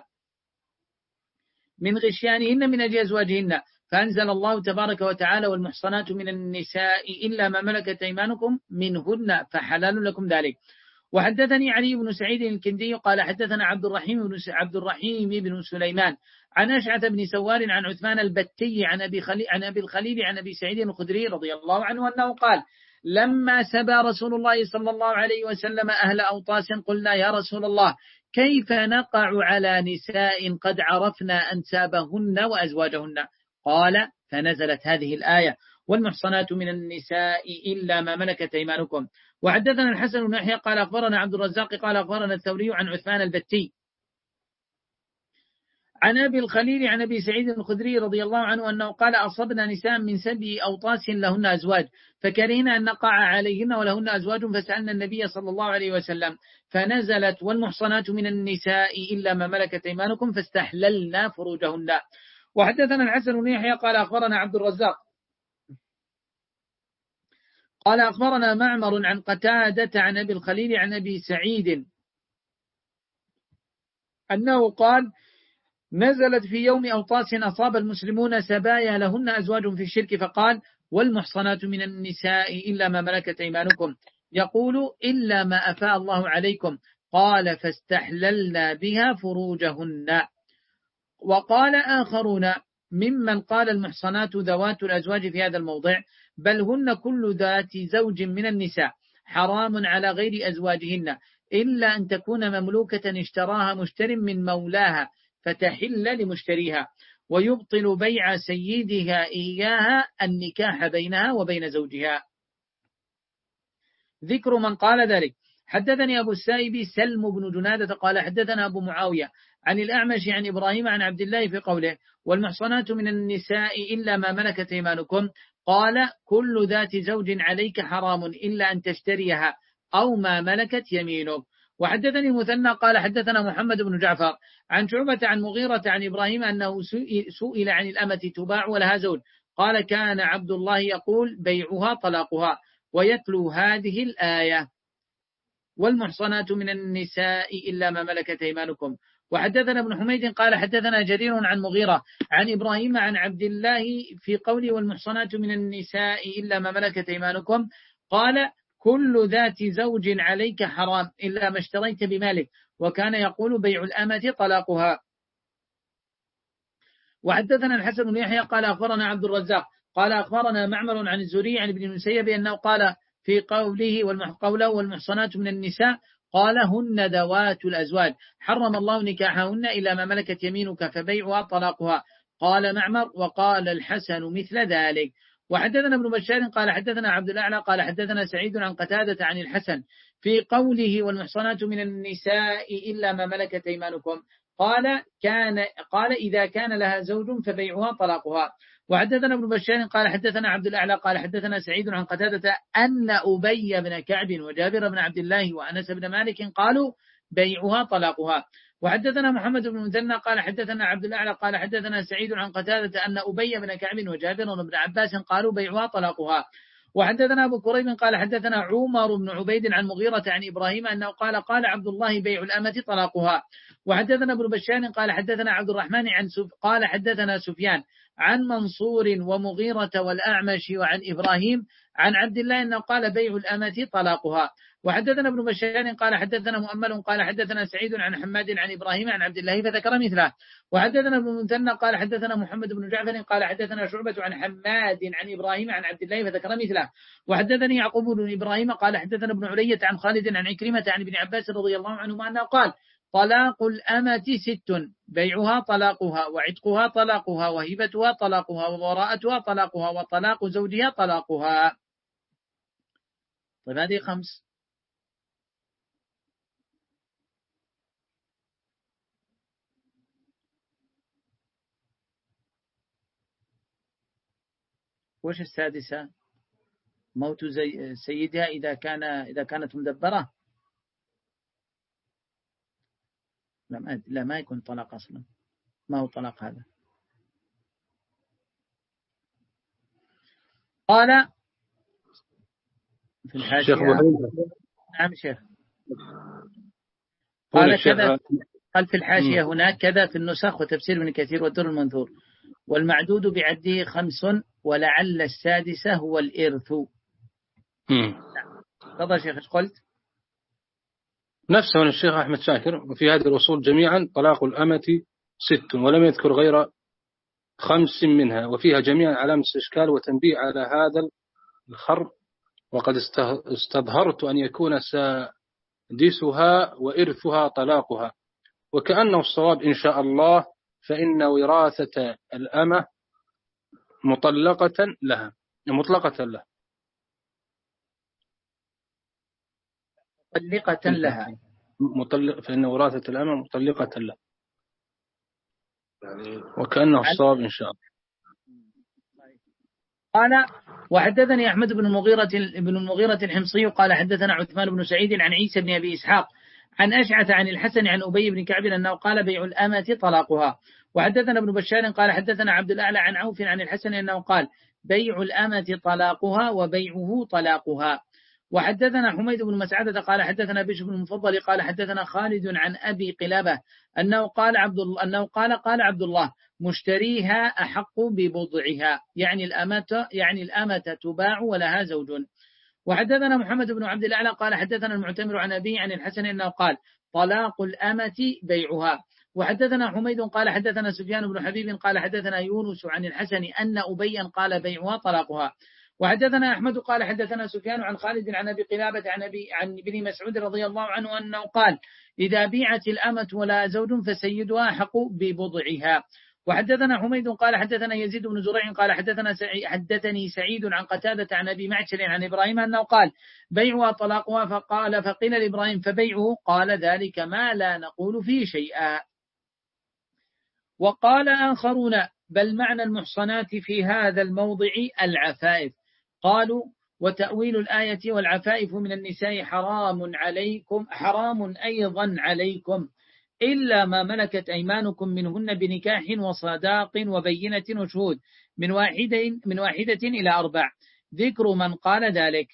من غشيانهن من أجل أزواجهن، فأنزل الله تبارك وتعالى والمحصنات من النساء إلا ما ملكت أيمانكم منهن فحلال لكم ذلك. وحدثني علي بن سعيد الكندي قال حدثنا عبد الرحيم بن عبد الرحيم بن سليمان عن أشعث بن سوار عن عثمان البتي عن أبي خليل عن أبي الخليل عن أبي سعيد الخدري رضي الله عنه أنه قال لما سبى رسول الله صلى الله عليه وسلم أهل أوطاس قلنا يا رسول الله كيف نقع على نساء قد عرفنا أنسابهن وأزواجهن؟ قال فنزلت هذه الآية والمحصنات من النساء إلا ما ملكت أيمانكم. وحدثنا الحسن بن يحيى قال أخبرنا عبد الرزاق قال أخبرنا الثوري عن عثمان البتي عن أبي الخليل عن أبي سعيد الخدري رضي الله عنه أنه قال أصبنا نساء من سبي أوطاس لهن أزواج فكرهنا أن نقع عليهن ولهن أزواج فسألنا النبي صلى الله عليه وسلم فنزلت والمحصنات من النساء إلا ما ملكت أيمانكم فاستحللنا فروجهن. وحدثنا الحسن بن يحيى قال أخبرنا عبد الرزاق قال أخبرنا معمر عن قتادة عن أبي الخليل عن أبي سعيد أنه قال نزلت في يوم أوطاس أصاب المسلمون سبايا لهن أزواج في الشرك فقال والمحصنات من النساء إلا ما ملكت أيمانكم يقول إلا ما أفاء الله عليكم قال فاستحللنا بها فروجهن. وقال آخرون ممن قال المحصنات ذوات الأزواج في هذا الموضع بل هن كل ذات زوج من النساء حرام على غير أزواجهن إلا أن تكون مملوكة اشتراها مشتر من مولاها فتحل لمشتريها ويبطل بيع سيدها إياها النكاح بينها وبين زوجها. ذكر من قال ذلك حدثني أبو السائب سلم بن جنادة قال حدثنا أبو معاوية عن الأعمش عن إبراهيم عن عبد الله في قوله والمحصنات من النساء إلا ما ملكت أيمانكم قال كل ذات زوج عليك حرام إلا أن تشتريها أو ما ملكت يمينك. وحدثني المثنى قال حدثنا محمد بن جعفر عن شعبة عن مغيرة عن إبراهيم أنه سئل عن الأمة تباع ولها زوج قال كان عبد الله يقول بيعها طلاقها ويتلو هذه الآية والمحصنات من النساء إلا ما ملكت أيمانكم. وحدثنا ابن حميد قال حدثنا جرير عن مغيرة عن إبراهيم عن عبد الله في قوله والمحصنات من النساء إلا ما ملكت أيمانكم قال كل ذات زوج عليك حرام إلا ما اشتريت بمالك وكان يقول بيع الأمة طلاقها. وحدثنا الحسن بن يحيى قال أخبرنا عبد الرزاق قال أخبرنا معمر عن الزهري عن ابن المسيب أنه قال في قوله والقوله والمحصنات من النساء قال هن ذوات الأزواج حرم الله نكاحهن إلا ما ملكت يمينك فبيعها طلاقها. قال معمر وقال الحسن مثل ذلك. وحدثنا ابن بشار قال حدثنا عبد الأعلى قال حدثنا سعيد عن قتادة عن الحسن في قوله والمحصنات من النساء إلا ما ملكت أيمانكم قال كان قال إذا كان لها زوج فبيعها طلاقها. وحدثنا ابن بشار قال حدثنا عبد الأعلى قال حدثنا سعيد عن قتادة أن أبي بن كعب وجابر بن عبد الله وأنس بن مالك قالوا بيعها طلاقها. وحدثنا محمد بن مثنى قال حدثنا عبد الأعلى قال حدثنا سعيد عن قتادة أن أبي بن كعب وجابر بن عباس قالوا بيعها طلاقها. وحدثنا أبو كريب قال حدثنا عمر بن عبيد عن مغيرة عن إبراهيم أنه قال قال عبد الله بيع الأمة طلاقها. وحدثنا ابن بشار قال حدثنا عبد الرحمن عن سف قال حدثنا سفيان عن منصور ومغيرة والأعمش وعن إبراهيم عن عبد الله أنه قال بيع الأمة طلاقها. وحدثنا ابن بشار قال حدثنا مؤمل قال حدثنا سعيد عن حماد عن إبراهيم عن عبد الله فذكر مثله. وحدثنا ابن مثنى قال حدثنا محمد بن جعفر قال حدثنا شعبة عن حماد عن إبراهيم عن عبد الله فذكر مثله. وحدثني يعقوب بن إبراهيم قال حدثنا ابن علية عن خالد عن عكرمة عن ابن عباس رضي الله عنهما أنه قال طلاق الأمة ست بيعها طلاقها وعتقها طلاقها وهبتها طلاقها ووراءتها طلاقها وطلاق زوجها طلاقها. طيب هذه خمس. وش السادسة؟ موت زي سيدها إذا كان إذا كانت مدبرة. لا ما لا ما يكون طلاق أصلا. ما هو طلاق هذا؟ قال في الحاشية. نعم شيخ. قال كذا، قال في الحاشية هناك كذا في النسخ وتفسير ابن كثير والدر المنثور، والمعدود بعده خمس ولعل السادسة هو الإرث. تفضل شيخ. ايش قلت؟ نفسه من الشيخ أحمد شاكر. وفي هذه الأصول جميعا طلاق الأمة ست ولم يذكر غير خمس منها، وفيها جميعا علامة استشكال وتنبيه على هذا الخر، وقد استظهرت أن يكون سادسها وإرثها طلاقها، وكأنه الصواب إن شاء الله، فإن وراثة الأمة مطلقة لها مطلقة له مطلقة لها مطلق فإن وراثة الأمة مطلقة له، وكأنه الصواب إن شاء الله. قال وحدثني أحمد بن المغيرة بن المغيرة الحمصي قال حدثنا عثمان بن سعيد عن عيسى بن أبي إسحاق عن أشعث عن الحسن عن أبي بن كعب أنه قال بيع الأمة طلاقها. وحدثنا ابن بشار قال حدثنا عبد الأعلى عن عوف عن الحسن أنه قال بيع الأمة طلاقها وبيعه طلاقها. وحدثنا حميد بن مسعدة قال حدثنا بشر بن المفضل قال حدثنا خالد عن أبي قلابة أنه قال عبد الله أنه قال قال عبد الله مشتريها أحق ببضعها، يعني الأمة يعني الأمة تباع ولها زوج. وحدثنا محمد بن عبد الأعلى قال حدثنا المعتمر عن أبيه عن الحسن أنه قال طلاق الأمة بيعها. وحدثنا حميد قال حدثنا سفيان بن حبيب قال حدثنا يونس عن الحسن أن أبيا قال بيعها طلاقها. وحدثنا أحمد قال حدثنا سفيان عن خالد عن أبي قلابة عن أبي عن ابن مسعود رضي الله عنه أنه قال إذا بيعت الأمة ولا زوج فسيدها حق ببضعها. وحدثنا حميد قال حدثنا يزيد بن زريع قال حدثنا سعي حدثني سعيد عن قتادة عن أبي معشر عن إبراهيم أنه قال بيعها طلاقها، فقال فقيل لإبراهيم فبيعه قال ذلك ما لا نقول فيه شيئا. وقال آخرون بل معنى المحصنات في هذا الموضع العفائف. قالوا وتأويل الآية والعفائف من النساء حرام عليكم حرام أيضا عليكم إلا ما ملكت أيمانكم منهن بنكاح وصداق وبينة وشهود من واحدة من واحدة إلى أربع، ذكر من قال ذلك.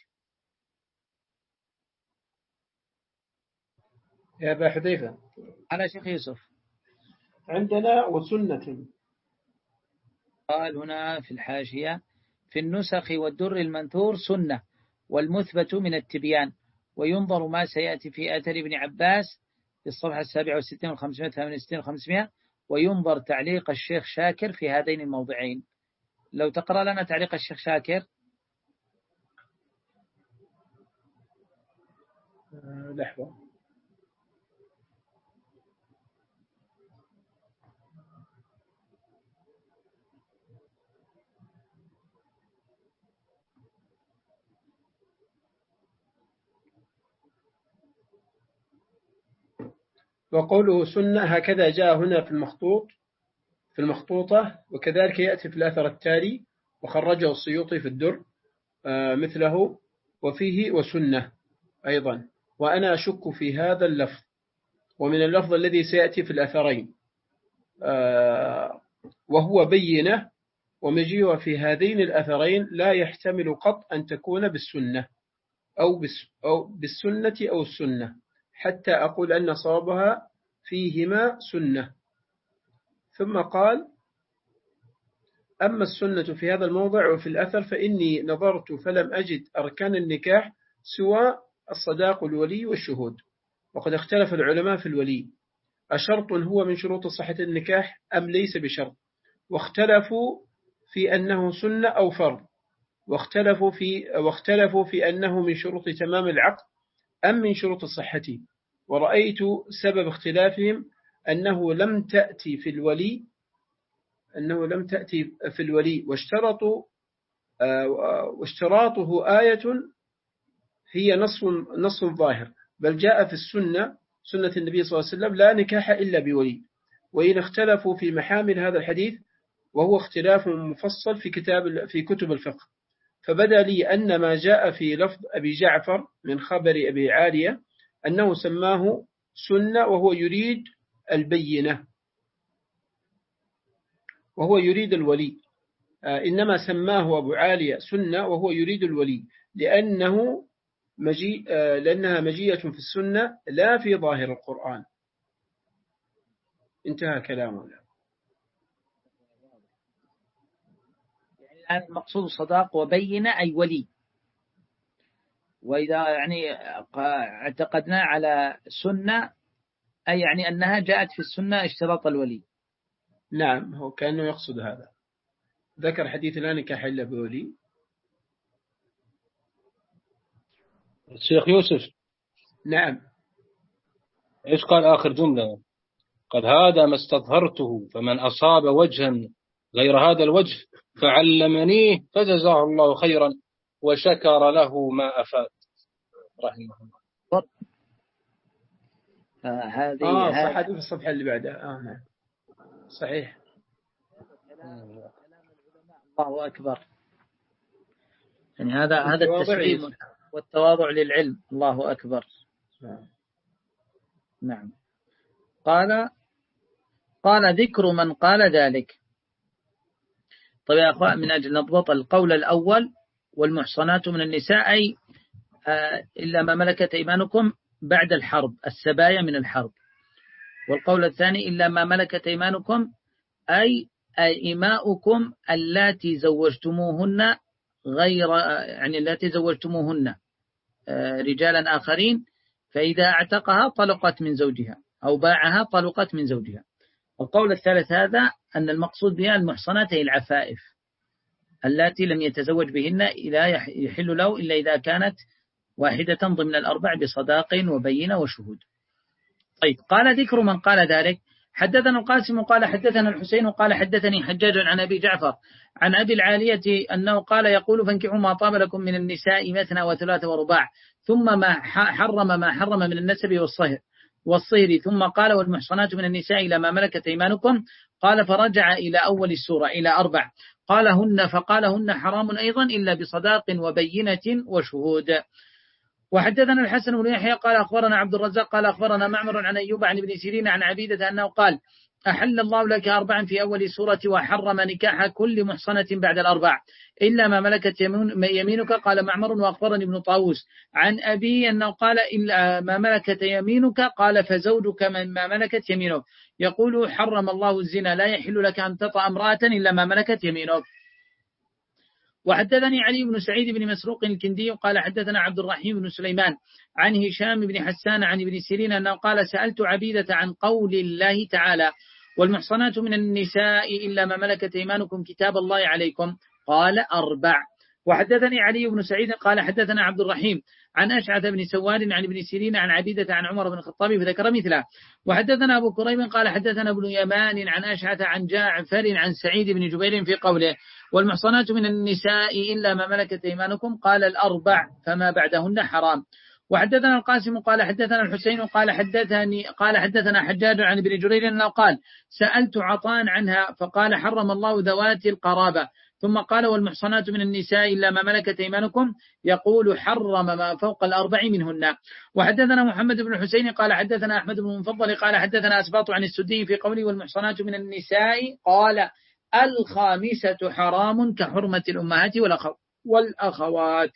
يا أبا حذيفة على شيخ يوسف عندنا وسنة. قال هنا في الحاشية في النسخ والدر المنثور سنة والمثبت من التبيان، وينظر ما سيأتي في آثر ابن عباس في الصفحة السابعة والستين والخمسمائة ثمانية وستين والخمسمائة، وينظر تعليق الشيخ شاكر في هذين الموضعين. لو تقرأ لنا تعليق الشيخ شاكر. لحظة. وقوله سنة هكذا جاء هنا في المخطوط في المخطوطة، وكذلك يأتي في الأثر التالي وخرجه السيوطي في الدر مثله وفيه وسنة أيضا. وأنا أشك في هذا اللفظ ومن اللفظ الذي سيأتي في الأثرين، وهو بينة، ومجيء في هذين الأثرين لا يحتمل قط أن تكون بالسنة أو أو بالسنة أو السنة، حتى أقول أن صوابها فيهما سنة. ثم قال أما السنة في هذا الموضع وفي الأثر فإني نظرت فلم أجد أركان النكاح سوى الصداق والولي والشهود، وقد اختلف العلماء في الولي أشرط هو من شروط صحة النكاح أم ليس بشرط، واختلفوا في أنه سنة أو فرض، واختلفوا في واختلفوا في أنه من شروط تمام العقد أم من شروط صحته. ورأيت سبب اختلافهم أنه لم تأتي في الولي أنه لم تأتي في الولي واشترطوا واشتراطه آية هي نص نص ظاهر، بل جاء في السنة سنة النبي صلى الله عليه وسلم لا نكاح إلا بولي. وإن اختلفوا في محامل هذا الحديث وهو اختلاف مفصل في كتاب في كتب الفقه، فبدا لي أن ما جاء في لفظ أبي جعفر من خبر أبي عالية أنه سماه سنة وهو يريد البينة. وهو يريد الولي. إنما سماه أبو عالية سنة وهو يريد الولي لأنه مجيء لأنها مجيئة في السنة لا في ظاهر القرآن. انتهى كلامنا. يعني الآن المقصود صداق وبين أي ولي. وإذا يعني اعتقدنا على سنة أي يعني أنها جاءت في السنة اشتراط الولي. نعم، هو كأنه يقصد هذا. ذكر حديث لا نكاح إلا بولي. الشيخ يوسف. نعم. إيش قال آخر جملة؟ قد هذا ما استظهرته فمن أصاب وجها غير هذا الوجه فعلمنيه فجزاه الله خيرا وشكر له ما أفاد رحمه الله. آه هذه آه صح، هذه في الصفحة اللي بعدها. آه نعم صحيح. الله أكبر. يعني هذا هذا التسليم والتواضع للعلم. الله أكبر. نعم. نعم. قال قال ذكر من قال ذلك. طيب يا أخوان، من أجل نضبط القول الأول والمحصنات من النساء أي آه إلا ما ملكت أيمانكم بعد الحرب، السبايا من الحرب. والقول الثاني إلا ما ملكت أيمانكم أي إماؤكم اللاتي زوجتموهن غير يعني التي زوجتموهن رجالا آخرين، فإذا اعتقها طلقت من زوجها أو باعها طلقت من زوجها. القول الثالث هذا أن المقصود بها المحصنات هي العفائف اللاتي لم يتزوج بهن لا يحل له إلا إذا كانت واحدة ضمن الأربع بصداق وبينة وشهود. طيب، قال ذكر من قال ذلك. حدثنا القاسم قال حدثنا الحسين قال حدثني حجاج عن أبي جعفر عن أبي العالية أنه قال يقول فانكحوا ما طاب لكم من النساء مثنى وثلاث ورباع، ثم ما حرم ما حرم من النسب والصهر والصهر ثم قال والمحصنات من النساء إلى ما ملكت أيمانكم، قال فرجع إلى أول السورة إلى أربع قال هن فقال هن حرام أيضا إلا بصداق وبينة وشهود. وحدثنا الحسن بن يحيى قال أخبرنا عبد الرزاق قال أخبرنا معمر عن أيوب عن ابن سيرين عن عبيدة أنه قال أحل الله لك أربعا في أول سورة وحرم نكاح كل محصنة بعد الأربع إلا ما ملكت يمينك. قال معمر وأخبرني ابن طاووس عن أبي أنه قال إلا ما ملكت يمينك قال فزوجك من ما ملكت يمينك. يقول حرم الله الزنا لا يحل لك أن تطأ امرأة إلا ما ملكت يمينك. وحدثني علي بن سعيد بن مسروق الكندي قال حدثنا عبد الرحيم بن سليمان عن هشام بن حسان عن ابن سيرين أنه قال سألت عبيدة عن قول الله تعالى والمحصنات من النساء إلا ما ملكت أيمانكم كتاب الله عليكم، قال أربع. وحدثني علي بن سعيد قال حدثنا عبد الرحيم عن أشعث بن سواد عن ابن سيرين عن عبيدة عن عمر بن الخطاب فذكر مثله. وحدثنا أبو كريم قال حدثنا ابن يمان عن أشعث عن جعفر عن سعيد بن جبير في قوله والمحصنات من النساء إلا ما ملكت أيمانكم قال الأربع فما بعدهن حرام. وحدثنا القاسم قال حدثنا الحسين قال حدثني قال حدثنا حجاج عن ابن جرير أنه قال سألت عطاء عنها فقال حرم الله ذوات القرابة، ثم قال والمحصنات من النساء إلا ما ملكت أيمانكم يقول حرم ما فوق الأربع منهن. وحدثنا محمد بن الحسين قال حدثنا أحمد بن المفضل قال حدثنا أسباط عن السدي في قوله والمحصنات من النساء قال الخامسة حرام كحرمة الأمهات والأخوات.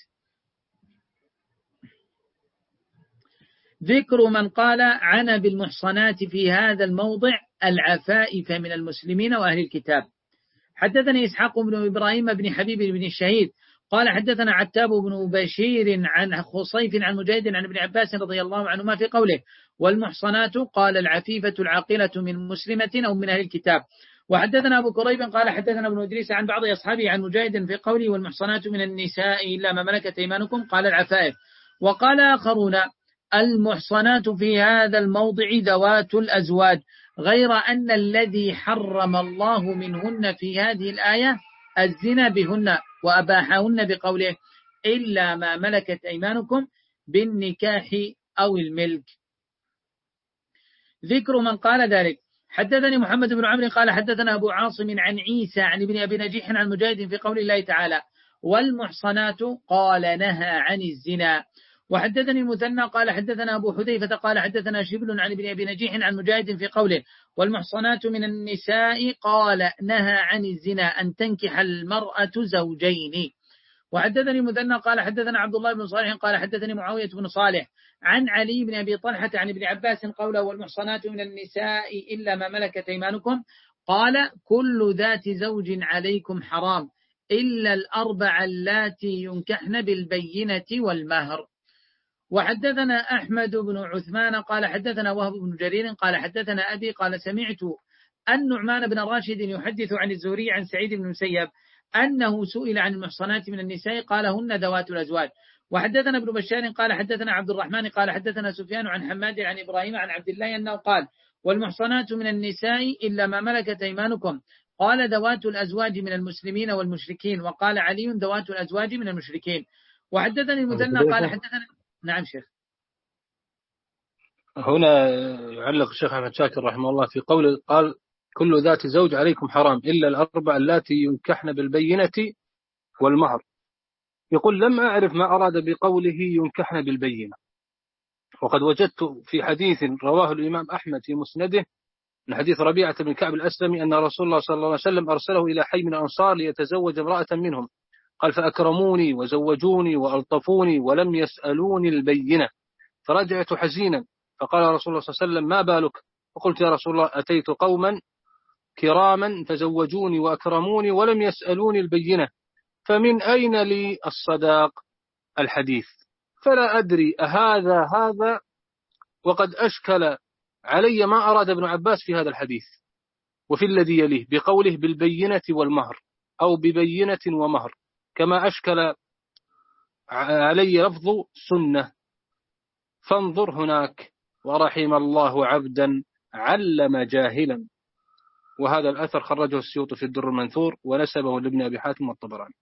ذكر من قال عن بالمحصنات في هذا الموضع العفائف من المسلمين وأهل الكتاب. حدثني إسحاق بن إبراهيم بن حبيب بن الشهيد قال حدثنا عتاب بن بشير عن خصيف عن مجاهد عن ابن عباس رضي الله عنهما في قوله والمحصنات قال العفيفة العاقلة من مسلمة أو من أهل الكتاب. وحدثنا أبو كريب قال حدثنا ابن إدريس عن بعض أصحابه عن مجاهد في قوله والمحصنات من النساء إلا ما ملكت أيمانكم قال العفائف. وقال آخرون المحصنات في هذا الموضع ذوات الأزواج، غير أن الذي حرم الله منهن في هذه الآية الزنا بهن وأباحهن بقوله إلا ما ملكت أيمانكم بالنكاح أو الملك. ذكر من قال ذلك. حدثني محمد بن عمرو قال حدثنا أبو عاصم عن عيسى عن ابن أبي نجيح عن مجاهد في قول الله تعالى والمحصنات قال نهى عن الزنا. وحدثني المثنى قال حدثنا أبو حذيفة قال حدثنا شبل عن ابن أبي نجيح عن مجاهد في قوله والمحصنات من النساء قال نهى عن الزنا أن تنكح المرأة زوجين. وحدثني المثنى قال حدثنا عبد الله بن صالح قال حدثني معاوية بن صالح عن علي بن أبي طلحة عن ابن عباس قوله والمحصنات من النساء إلا ما ملكت أيمانكم قال كل ذات زوج عليكم حرام إلا الأربع اللاتي ينكحن بالبينة والمهر. وحدثنا أحمد بن عثمان قال حدثنا وهب بن جرير قال حدثنا أبي قال سمعت النعمان بن راشد يحدث عن الزهري عن سعيد بن المسيب أنه سئل عن المحصنات من النساء قال هن ذوات الأزواج. وحدثنا ابن بشار قال حدثنا عبد الرحمن قال حدثنا سفيان عن حماد عن إبراهيم عن عبد الله أنه قال والمحصنات من النساء إلا ما ملكت أيمانكم قال ذوات الأزواج من المسلمين والمشركين وقال علي ذوات الأزواج من المشركين. وحدثني المثنى قال حدثنا نعم شيخ. هنا يعلق الشيخ أحمد شاكر رحمه الله في قول قال كل ذات زوج عليكم حرام إلا الأربع اللاتي ينكحن بالبينة والمهر. يقول لم أعرف ما أراد بقوله ينكحن بالبينة، وقد وجدت في حديث رواه الإمام أحمد في مسنده من حديث ربيعة بن كعب الأسلمي أن رسول الله صلى الله عليه وسلم أرسله إلى حي من الأنصار ليتزوج امرأة منهم قال فأكرموني وزوجوني وألطفوني ولم يسألوني البينة فرجعت حزينا فقال رسول الله صلى الله عليه وسلم ما بالك؟ فقلت يا رسول الله أتيت قوما كراما فزوجوني وأكرموني ولم يسألوني البينة فمن أين لي الصداق الحديث؟ فلا أدري أهذا هذا وقد أشكل علي ما أراد ابن عباس في هذا الحديث وفي الذي يليه بقوله بالبينة والمهر أو ببينة ومهر، كما أشكل علي لفظ سنة. فانظر هناك ورحم الله عبدا علم جاهلا. وهذا الأثر خرجه السيوطي في الدر المنثور ونسبه لابن أبي حاتم والطبراني.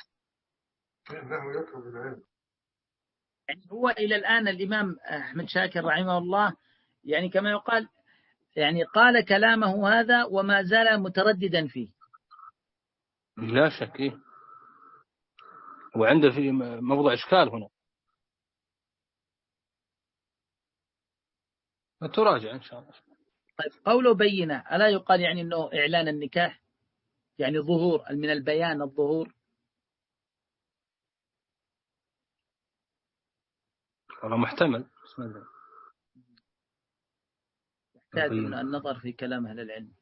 يعني هو إلى الآن الإمام أحمد شاكر رحمه الله يعني كما يقال يعني قال كلامه هذا وما زال مترددا فيه. لا شك إيه. وعنده في موضع إشكال هنا تراجع إن شاء الله. طيب قوله بينة ألا يقال يعني أنه إعلان النكاح يعني ظهور من البيان الظهور؟ والله محتمل يحتاج من النظر في كلام أهل العلم.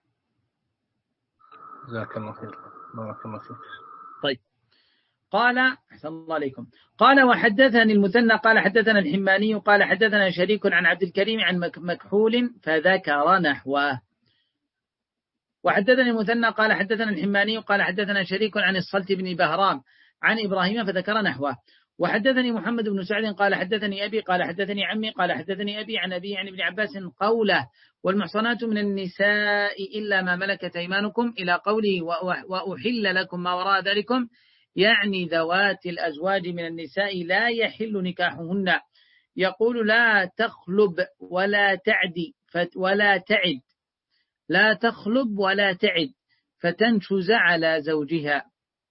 جزاك الله خير بارك الله فيك. طيب قال أحسن الله عليكم قال وحدثني المثنى قال حدثنا الحماني قال حدثنا شريك عن عبد الكريم عن مكحول فذكر نحوه. وحدثني المثنى قال حدثنا الحماني قال حدثنا شريك عن الصلت بن بهرام عن إبراهيم فذكر نحوه. وحدثني محمد بن سعد قال حدثني أبي قال حدثني عمي قال حدثني أبي عن أبي عن ابن عباس قوله والمحصنات من النساء إلا ما ملكت أيمانكم إلى قوله وأحل لكم ما وراء ذلكم يعني ذوات الأزواج من النساء لا يحل نكاحهن. يقول لا تخلب ولا تعدي ولا تعد لا تخلب ولا تعد فتنشز على زوجها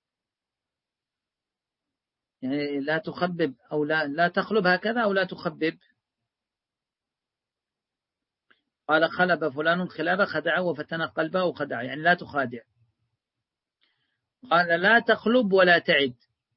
يعني لا تخبب أو لا, لا تخلب هكذا أو لا تخبب. قال خلب فلان خلابه خدعه وفتن قلبه وخدعه يعني لا تخادع. قال لا تخلب ولا تعد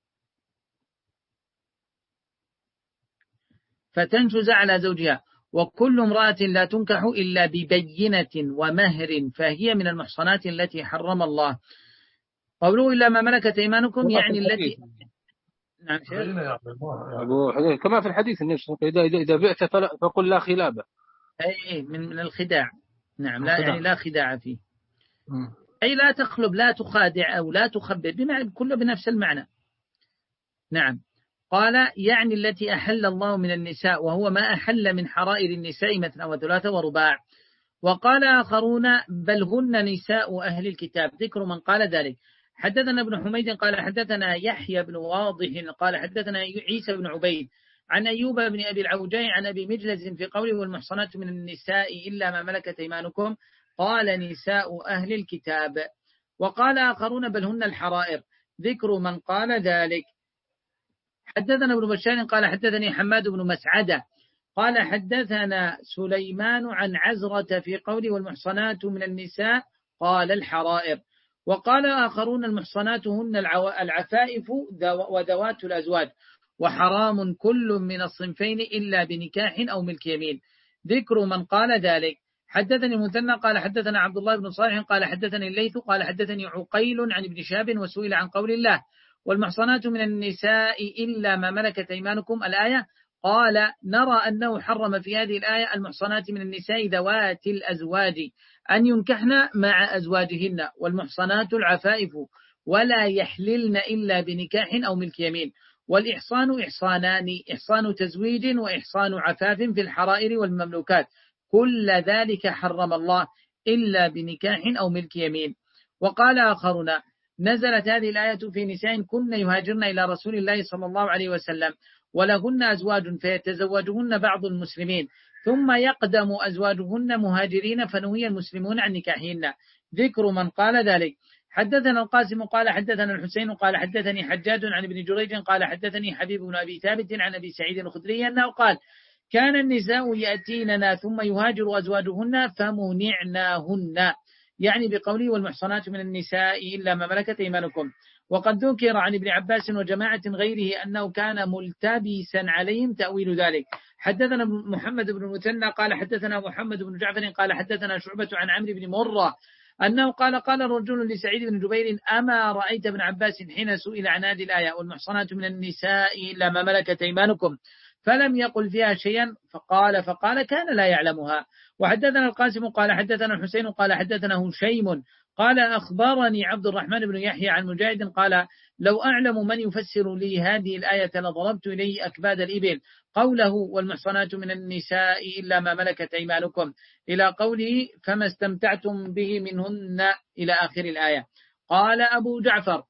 فتنشز على زوجها وكل امرأة لا تنكح إلا ببينة ومهر فهي من المحصنات التي حرم الله. قولوا إلا ما ملكت أيمانكم يعني التي نعم شيخ أبو حذيفة كما في الحديث النبي إذا إذا بعت فقل لا خلابة أي من من الخداع. نعم لا يعني لا خداع فيه أي لا تخلب لا تخادع أو لا تخبر بمعنى كله بنفس المعنى. نعم قال يعني التي أحل الله من النساء وهو ما أحل من حرائر النساء مثنى وثلاثة ورباع. وقال آخرون بل هن نساء أهل الكتاب ذكر من قال ذلك. حدثنا ابن حميد قال حدثنا يحيى بن واضح قال حدثنا عيسى بن عبيد عن أيوب بن أبي العوجاء عن أبي مجلس في قوله والمحصنات من النساء إلا ما ملكت أيمانكم قال نساء أهل الكتاب. وقال آخرون بل هن الحرائر ذكر من قال ذلك. حدثنا ابن بشار قال حدثني حماد بن مسعدة قال حدثنا سليمان عن عزرة في قوله والمحصنات من النساء قال الحرائر. وقال آخرون المحصنات هن العفائف وذوات الأزواج، وحرام كل من الصنفين إلا بنكاح أو ملك يمين. ذكر من قال ذلك. حدثني مثنى قال حدثنا عبد الله بن صالح قال حدثني الليث قال حدثني عقيل عن ابن شهاب وسئل عن قول الله والمحصنات من النساء إلا ما ملكت أيمانكم الآية، قال نرى أنه حرم في هذه الآية المحصنات من النساء ذوات الأزواج أن ينكحن مع أزواجهن، والمحصنات العفائف ولا يحللن إلا بنكاح أو ملك يمين. والإحصان إحصانان، إحصان تزويج وإحصان عفاف في الحرائر والمملوكات، كل ذلك حرم الله إلا بنكاح أو ملك يمين. وقال آخرون نزلت هذه الآية في نساء كن يهاجرن إلى رسول الله صلى الله عليه وسلم ولهن أزواج فيتزوجهن بعض المسلمين ثم يقدم أزواجهن مهاجرين فنهي المسلمون عن نكاحهن. ذكر من قال ذلك. حدثنا القاسم قال حدثنا الحسين قال حدثني حجاج عن ابن جريج قال حدثني حبيب بن أبي ثابت عن أبي سعيد الخدري أنه قال كان النساء يأتيننا ثم يهاجر أزواجهن فمنعناهن، يعني بقوله والمحصنات من النساء إلا ما ملكت أيمانكم. وقد ذكر عن ابن عباس وجماعة غيره أنه كان ملتبسا عليهم تأويل ذلك. حدثنا محمد بن المثنى قال حدثنا محمد بن جعفر قال حدثنا شعبة عن عمرو بن مرة أنه قال قال رجل لسعيد بن جبير أما رأيت ابن عباس حين سئل عن هذه الآية والمحصنات من النساء إلا ما ملكت أيمانكم فلم يقل فيها شيئا، فقال فقال كان لا يعلمها. وحدثنا القاسم قال حدثنا الحسين قال حدثنا هشيم قال أخبرني عبد الرحمن بن يحيى عن مجاهد قال لو أعلم من يفسر لي هذه الآية لضربت إليه أكباد الإبل، قوله والمحصنات من النساء إلا ما ملكت أيمانكم إلى قوله فما استمتعتم به منهن إلى آخر الآية. قال أبو جعفر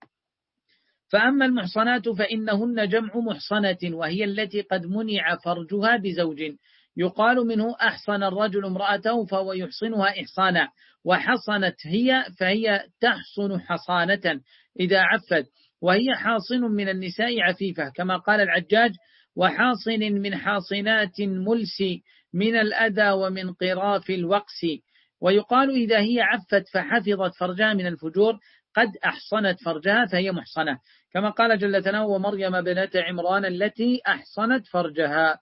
فأما المحصنات فإنهن جمع محصنة وهي التي قد منع فرجها بزوج، يقال منه أحصن الرجل امرأته فهو يحصنها إحصانا، وحصنت هي فهي تحصن حصانة إذا عفت، وهي حاصن من النساء عفيفة كما قال العجاج وحاصن من حاصنات ملس من الأذى ومن قراف الوقس. ويقال إذا هي عفت فحفظت فرجها من الفجور قد أحصنت فرجها فهي محصنة، كما قال جل ثناؤه ومريم بنت عمران التي أحصنت فرجها،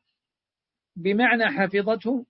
بمعنى حفظته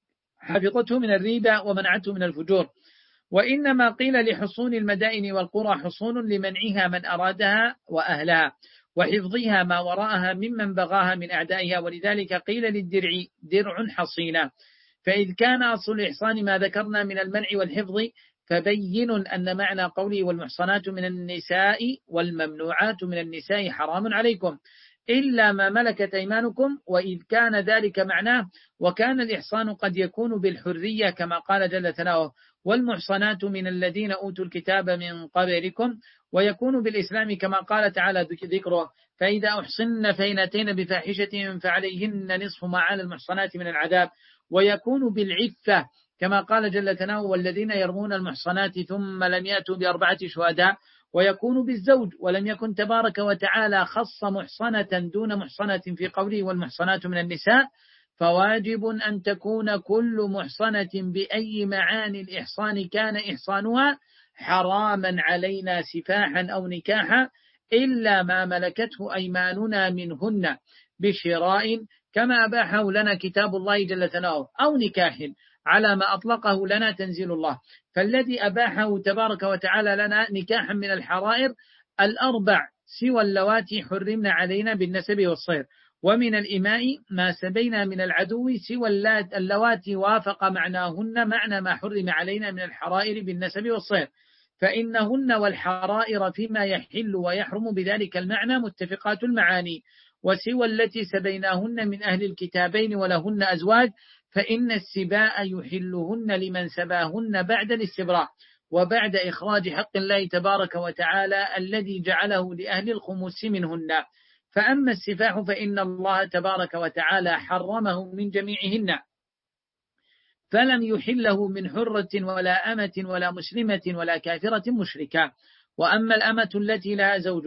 حفظته من الريبة ومنعته من الفجور. وإنما قيل لحصون المدائن والقرى حصون لمنعها من أرادها وأهلها وحفظها ما وراءها ممن بغاها من أعدائها، ولذلك قيل للدرع درع حصينة. فإذ كان أصل الإحصان ما ذكرنا من المنع والحفظ فبين أن معنى قوله والمحصنات من النساء والممنوعات من النساء حرام عليكم إلا ما ملكت أيمانكم، وإذ كان ذلك معناه وكان الإحصان قد يكون بالحرية كما قال جل ثناؤه والمحصنات من الذين أوتوا الكتاب من قبلكم، ويكون بالإسلام كما قال تعالى ذكره فإذا أحصن فإن أتين بفاحشة فعليهن نصف ما على المحصنات من العذاب، ويكون بالعفة كما قال جل ثناؤه والذين يرمون المحصنات ثم لم يأتوا بأربعة شهداء، ويكون بالزوج ولم يكن تبارك وتعالى خص محصنة دون محصنة في قوله والمحصنات من النساء، فواجب أن تكون كل محصنة بأي معاني الإحصان كان إحصانها حراما علينا سفاحا أو نكاحا إلا ما ملكته أيماننا منهن بشراء كما أباحه لنا كتاب الله جل ثناؤه أو نكاح على ما أطلقه لنا تنزيل الله. فالذي أباحه تبارك وتعالى لنا نكاحا من الحرائر الأربع سوى اللواتي حرمن علينا بالنسب والصهر، ومن الإماء ما سبينا من العدو سوى اللواتي وافق معناهن معنى ما حرم علينا من الحرائر بالنسب والصهر، فإنهن والحرائر فيما يحل ويحرم بذلك المعنى متفقات المعاني. وسوى التي سبيناهن من أهل الكتابين ولهن أزواج فإن السباء يحلهن لمن سباهن بعد الاستبراء وبعد إخراج حق الله تبارك وتعالى الذي جعله لأهل الخمس منهن. فأما السفاح فإن الله تبارك وتعالى حرمه من جميعهن فلم يحله من حرة ولا أمة ولا مسلمة ولا كافرة مشركة. وأما الأمة التي لها زوج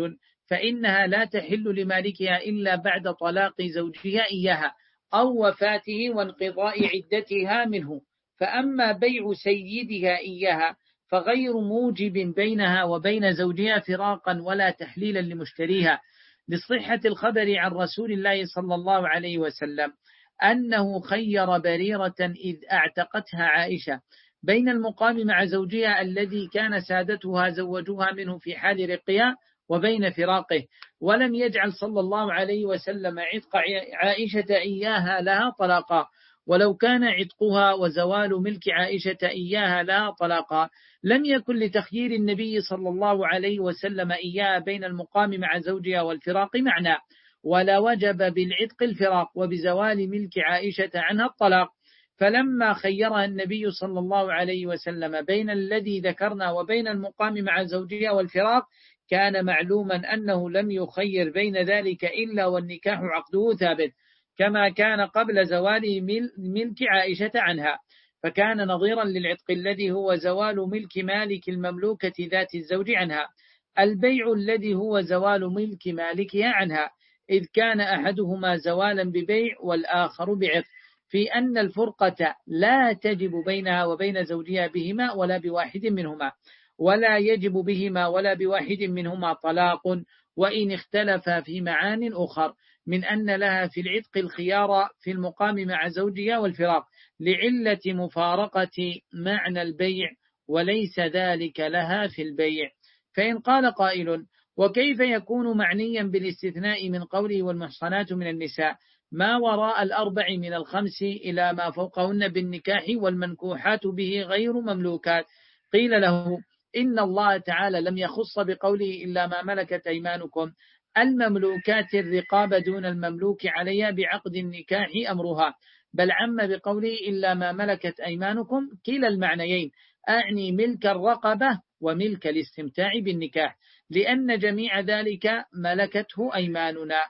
فإنها لا تحل لمالكها إلا بعد طلاق زوجها إياها أو وفاته وانقضاء عدتها منه. فأما بيع سيدها إياها فغير موجب بينها وبين زوجها فراقا ولا تحليلا لمشتريها، لصحة الخبر عن رسول الله صلى الله عليه وسلم أنه خير بريرة إذ أعتقتها عائشة بين المقام مع زوجها الذي كان سادتها زوجوها منه في حال رقها وبين فراقه، ولم يجعل صلى الله عليه وسلم عتق عائشة إياها لها طلاقا، ولو كان عتقها وزوال ملك عائشة إياها لها طلاقا لم يكن لتخيير النبي صلى الله عليه وسلم إياها بين المقام مع زوجها والفراق معنى، ولا وجب بالعتق الفراق وبزوال ملك عائشة عنها الطلاق. فلما خيرها النبي صلى الله عليه وسلم بين الذي ذكرنا وبين المقام مع زوجها والفراق كان معلوما أنه لم يخير بين ذلك إلا والنكاح عقده ثابت، كما كان قبل زوال ملك عائشة عنها، فكان نظيرا للعتق الذي هو زوال ملك مالك المملوكة ذات الزوج عنها، البيع الذي هو زوال ملك مالكها عنها، إذ كان أحدهما زوالا ببيع والآخر بعتق، في أن الفرقة لا تجب بينها وبين زوجها بهما ولا بواحد منهما، ولا يجب بهما ولا بواحد منهما طلاق، وإن اختلفا في معان أخر من أن لها في العتق الخيار في المقام مع زوجها والفراق لعلة مفارقة معنى البيع وليس ذلك لها في البيع. فإن قال قائل وكيف يكون معنيا بالاستثناء من قوله والمحصنات من النساء ما وراء الأربع من الخمس إلى ما فوقهن بالنكاح والمنكوحات به غير مملوكات؟ قيل له إن الله تعالى لم يخص بقوله إلا ما ملكت أيمانكم المملوكات الرقاب دون المملوك عليها بعقد النكاح أمرها، بل عم بقوله إلا ما ملكت أيمانكم كلا المعنيين، أعني ملك الرقبة وملك الاستمتاع بالنكاح، لأن جميع ذلك ملكته أيماننا.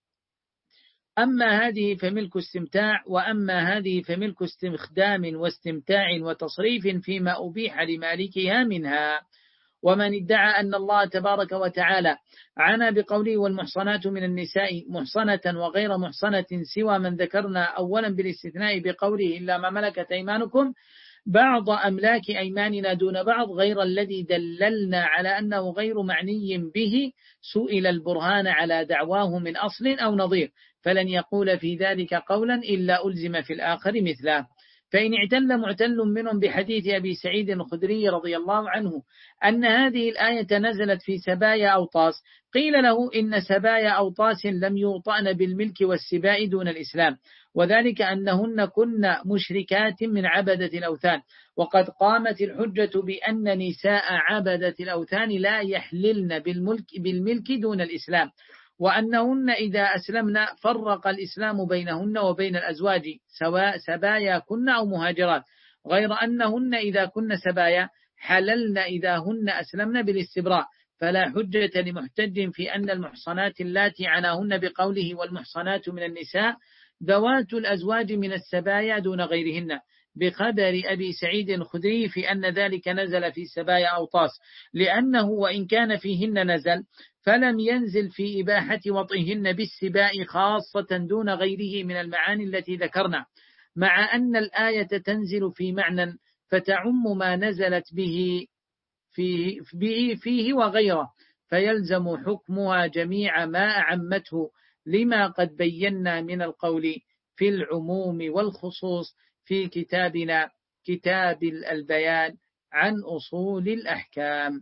أما هذه فملك استمتاع، وأما هذه فملك استخدام واستمتاع وتصريف فيما أبيح لمالكها منها. ومن ادعى أن الله تبارك وتعالى عنا بقوله والمحصنات من النساء محصنة وغير محصنة سوى من ذكرنا أولا بالاستثناء بقوله إلا ما ملكت أيمانكم بعض أملاك أيماننا دون بعض غير الذي دللنا على أنه غير معني به سئل البرهان على دعواه من أصل أو نظير، فلن يقول في ذلك قولا إلا ألزم في الآخر مثله. فإن اعتل معتل منهم بحديث أبي سعيد الخدري رضي الله عنه أن هذه الآية نزلت في سبايا أوطاس، قيل له إن سبايا أوطاس لم يوطأن بالملك والسباء دون الإسلام، وذلك أنهن كن مشركات من عبدة الأوثان، وقد قامت الحجة بأن نساء عبدة الأوثان لا يحللن بالملك, بالملك دون الإسلام، وأنهن إذا أسلمن فرق الإسلام بينهن وبين الأزواج سواء سبايا كن أو مهاجرات، غير أنهن إذا كن سبايا حللن إذا هن أسلمن بالاستبراء، فلا حجة لمحتج في أن المحصنات اللاتي عناهن بقوله والمحصنات من النساء ذوات الأزواج من السبايا دون غيرهن، بخبر أبي سعيد الخدري في أن ذلك نزل في سبايا أوطاس، لأنه وإن كان فيهن نزل فلم ينزل في إباحة وطئهن بالسباء خاصة دون غيره من المعاني التي ذكرنا، مع أن الآية تنزل في معنى فتعم ما نزلت به فيه, به فيه وغيره، فيلزم حكمها جميع ما أعمته، لما قد بينا من القول في العموم والخصوص في كتابنا كتاب البيان عن أصول الأحكام.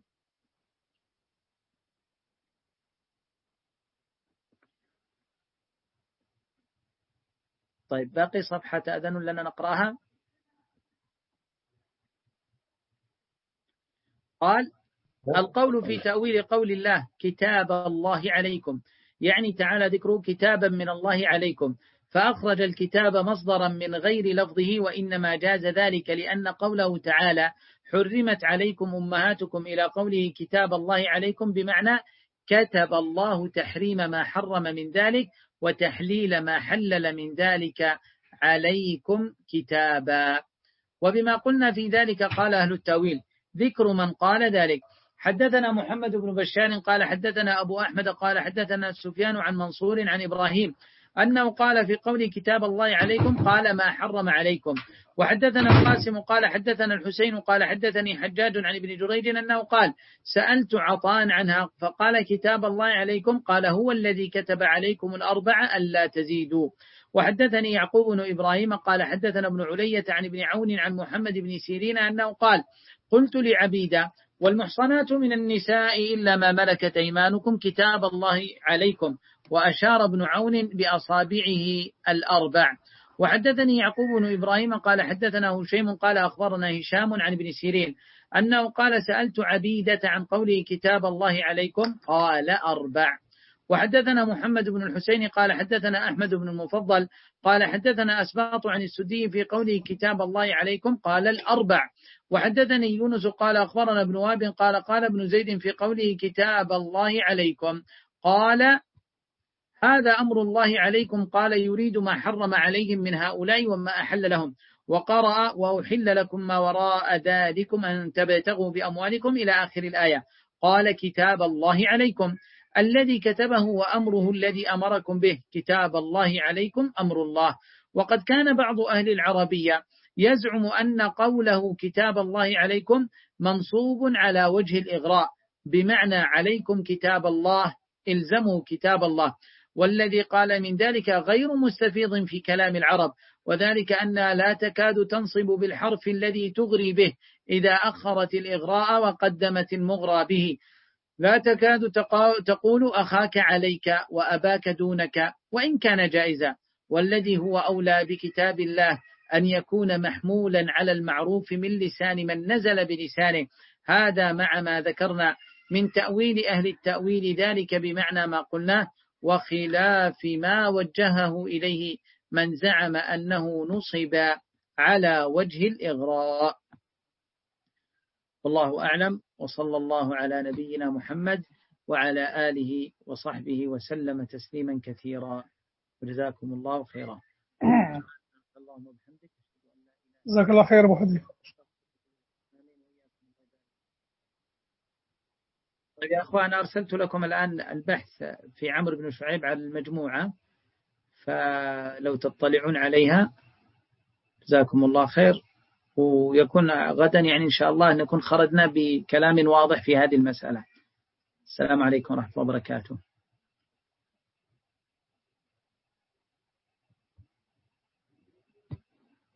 طيب باقي صفحة أذن لنا نقرأها. قال القول في تأويل قول الله كتاب الله عليكم، يعني تعالى ذكره كتابا من الله عليكم، فأخرج الكتاب مصدرا من غير لفظه، وإنما جاز ذلك لأن قوله تعالى حرمت عليكم أمهاتكم إلى قوله كتاب الله عليكم بمعنى كتب الله تحريم ما حرم من ذلك وتحليل ما حلل من ذلك عليكم كتابا. وبما قلنا في ذلك قال أهل التأويل ذكر من قال ذلك، حدثنا محمد بن بشار قال حدثنا أبو أحمد قال حدثنا سفيان عن منصور عن إبراهيم أنه قال في قول كتاب الله عليكم قال ما حرم عليكم. وحدثنا القاسم قال حدثنا الحسين قال حدثني حجاج عن ابن جريج أنه قال سألت عطاء عنها فقال كتاب الله عليكم قال هو الذي كتب عليكم الأربعة ألا تزيدوا. وحدثني يعقوب بن إبراهيم قال حدثنا ابن علية عن ابن عون عن محمد بن سيرين أنه قال قلت لعبيدة والمحصنات من النساء إلا ما ملكت أيمانكم كتاب الله عليكم، وأشار ابن عون بأصابعه الأربع. وحدثني يعقوب بن إبراهيم قال حدثنا هشيم قال أخبرنا هشام عن ابن سيرين أنه قال سألت عبيدة عن قوله كتاب الله عليكم قال أربع. وحدثنا محمد بن الحسين قال حدثنا أحمد بن المفضل قال حدثنا أسباط عن السدي في قوله كتاب الله عليكم قال الأربع. وحدثني يونس قال أخبرنا ابن وهب قال قال ابن زيد في قوله كتاب الله عليكم قال هذا أمر الله عليكم قال يريد ما حرم عليهم من هؤلاء وما أحل لهم. وقرأ وأحل لكم ما وراء ذلكم أن تبتغوا بأموالكم إلى آخر الآية. قال كتاب الله عليكم الذي كتبه وأمره الذي أمركم به كتاب الله عليكم أمر الله. وقد كان بعض أهل العربية يزعم أن قوله كتاب الله عليكم منصوب على وجه الإغراء بمعنى عليكم كتاب الله إلزموا كتاب الله، والذي قال من ذلك غير مستفيض في كلام العرب، وذلك أنها لا تكاد تنصب بالحرف الذي تغري به إذا أخرت الإغراء وقدمت المغرى به، لا تكاد تقول أخاك عليك وأباك دونك وإن كان جائزا. والذي هو أولى بكتاب الله أن يكون محمولا على المعروف من لسان من نزل بلسانه، هذا مع ما ذكرنا من تأويل أهل التأويل ذلك بمعنى ما قلناه، وخلاف ما وجهه إليه من زعم أنه نصب على وجه الإغراء. والله أعلم، وصلى الله على نبينا محمد وعلى آله وصحبه وسلم تسليما كثيرا، وجزاكم الله خيرا. جزاك الله خير أبو حذيفة. طيب يا أخوان، أرسلت لكم الآن البحث في عمرو بن شعيب على المجموعة، فلو تطلعون عليها جزاكم الله خير، ويكون غدا يعني إن شاء الله نكون خرجنا بكلام واضح في هذه المسألة. السلام عليكم ورحمة الله وبركاته.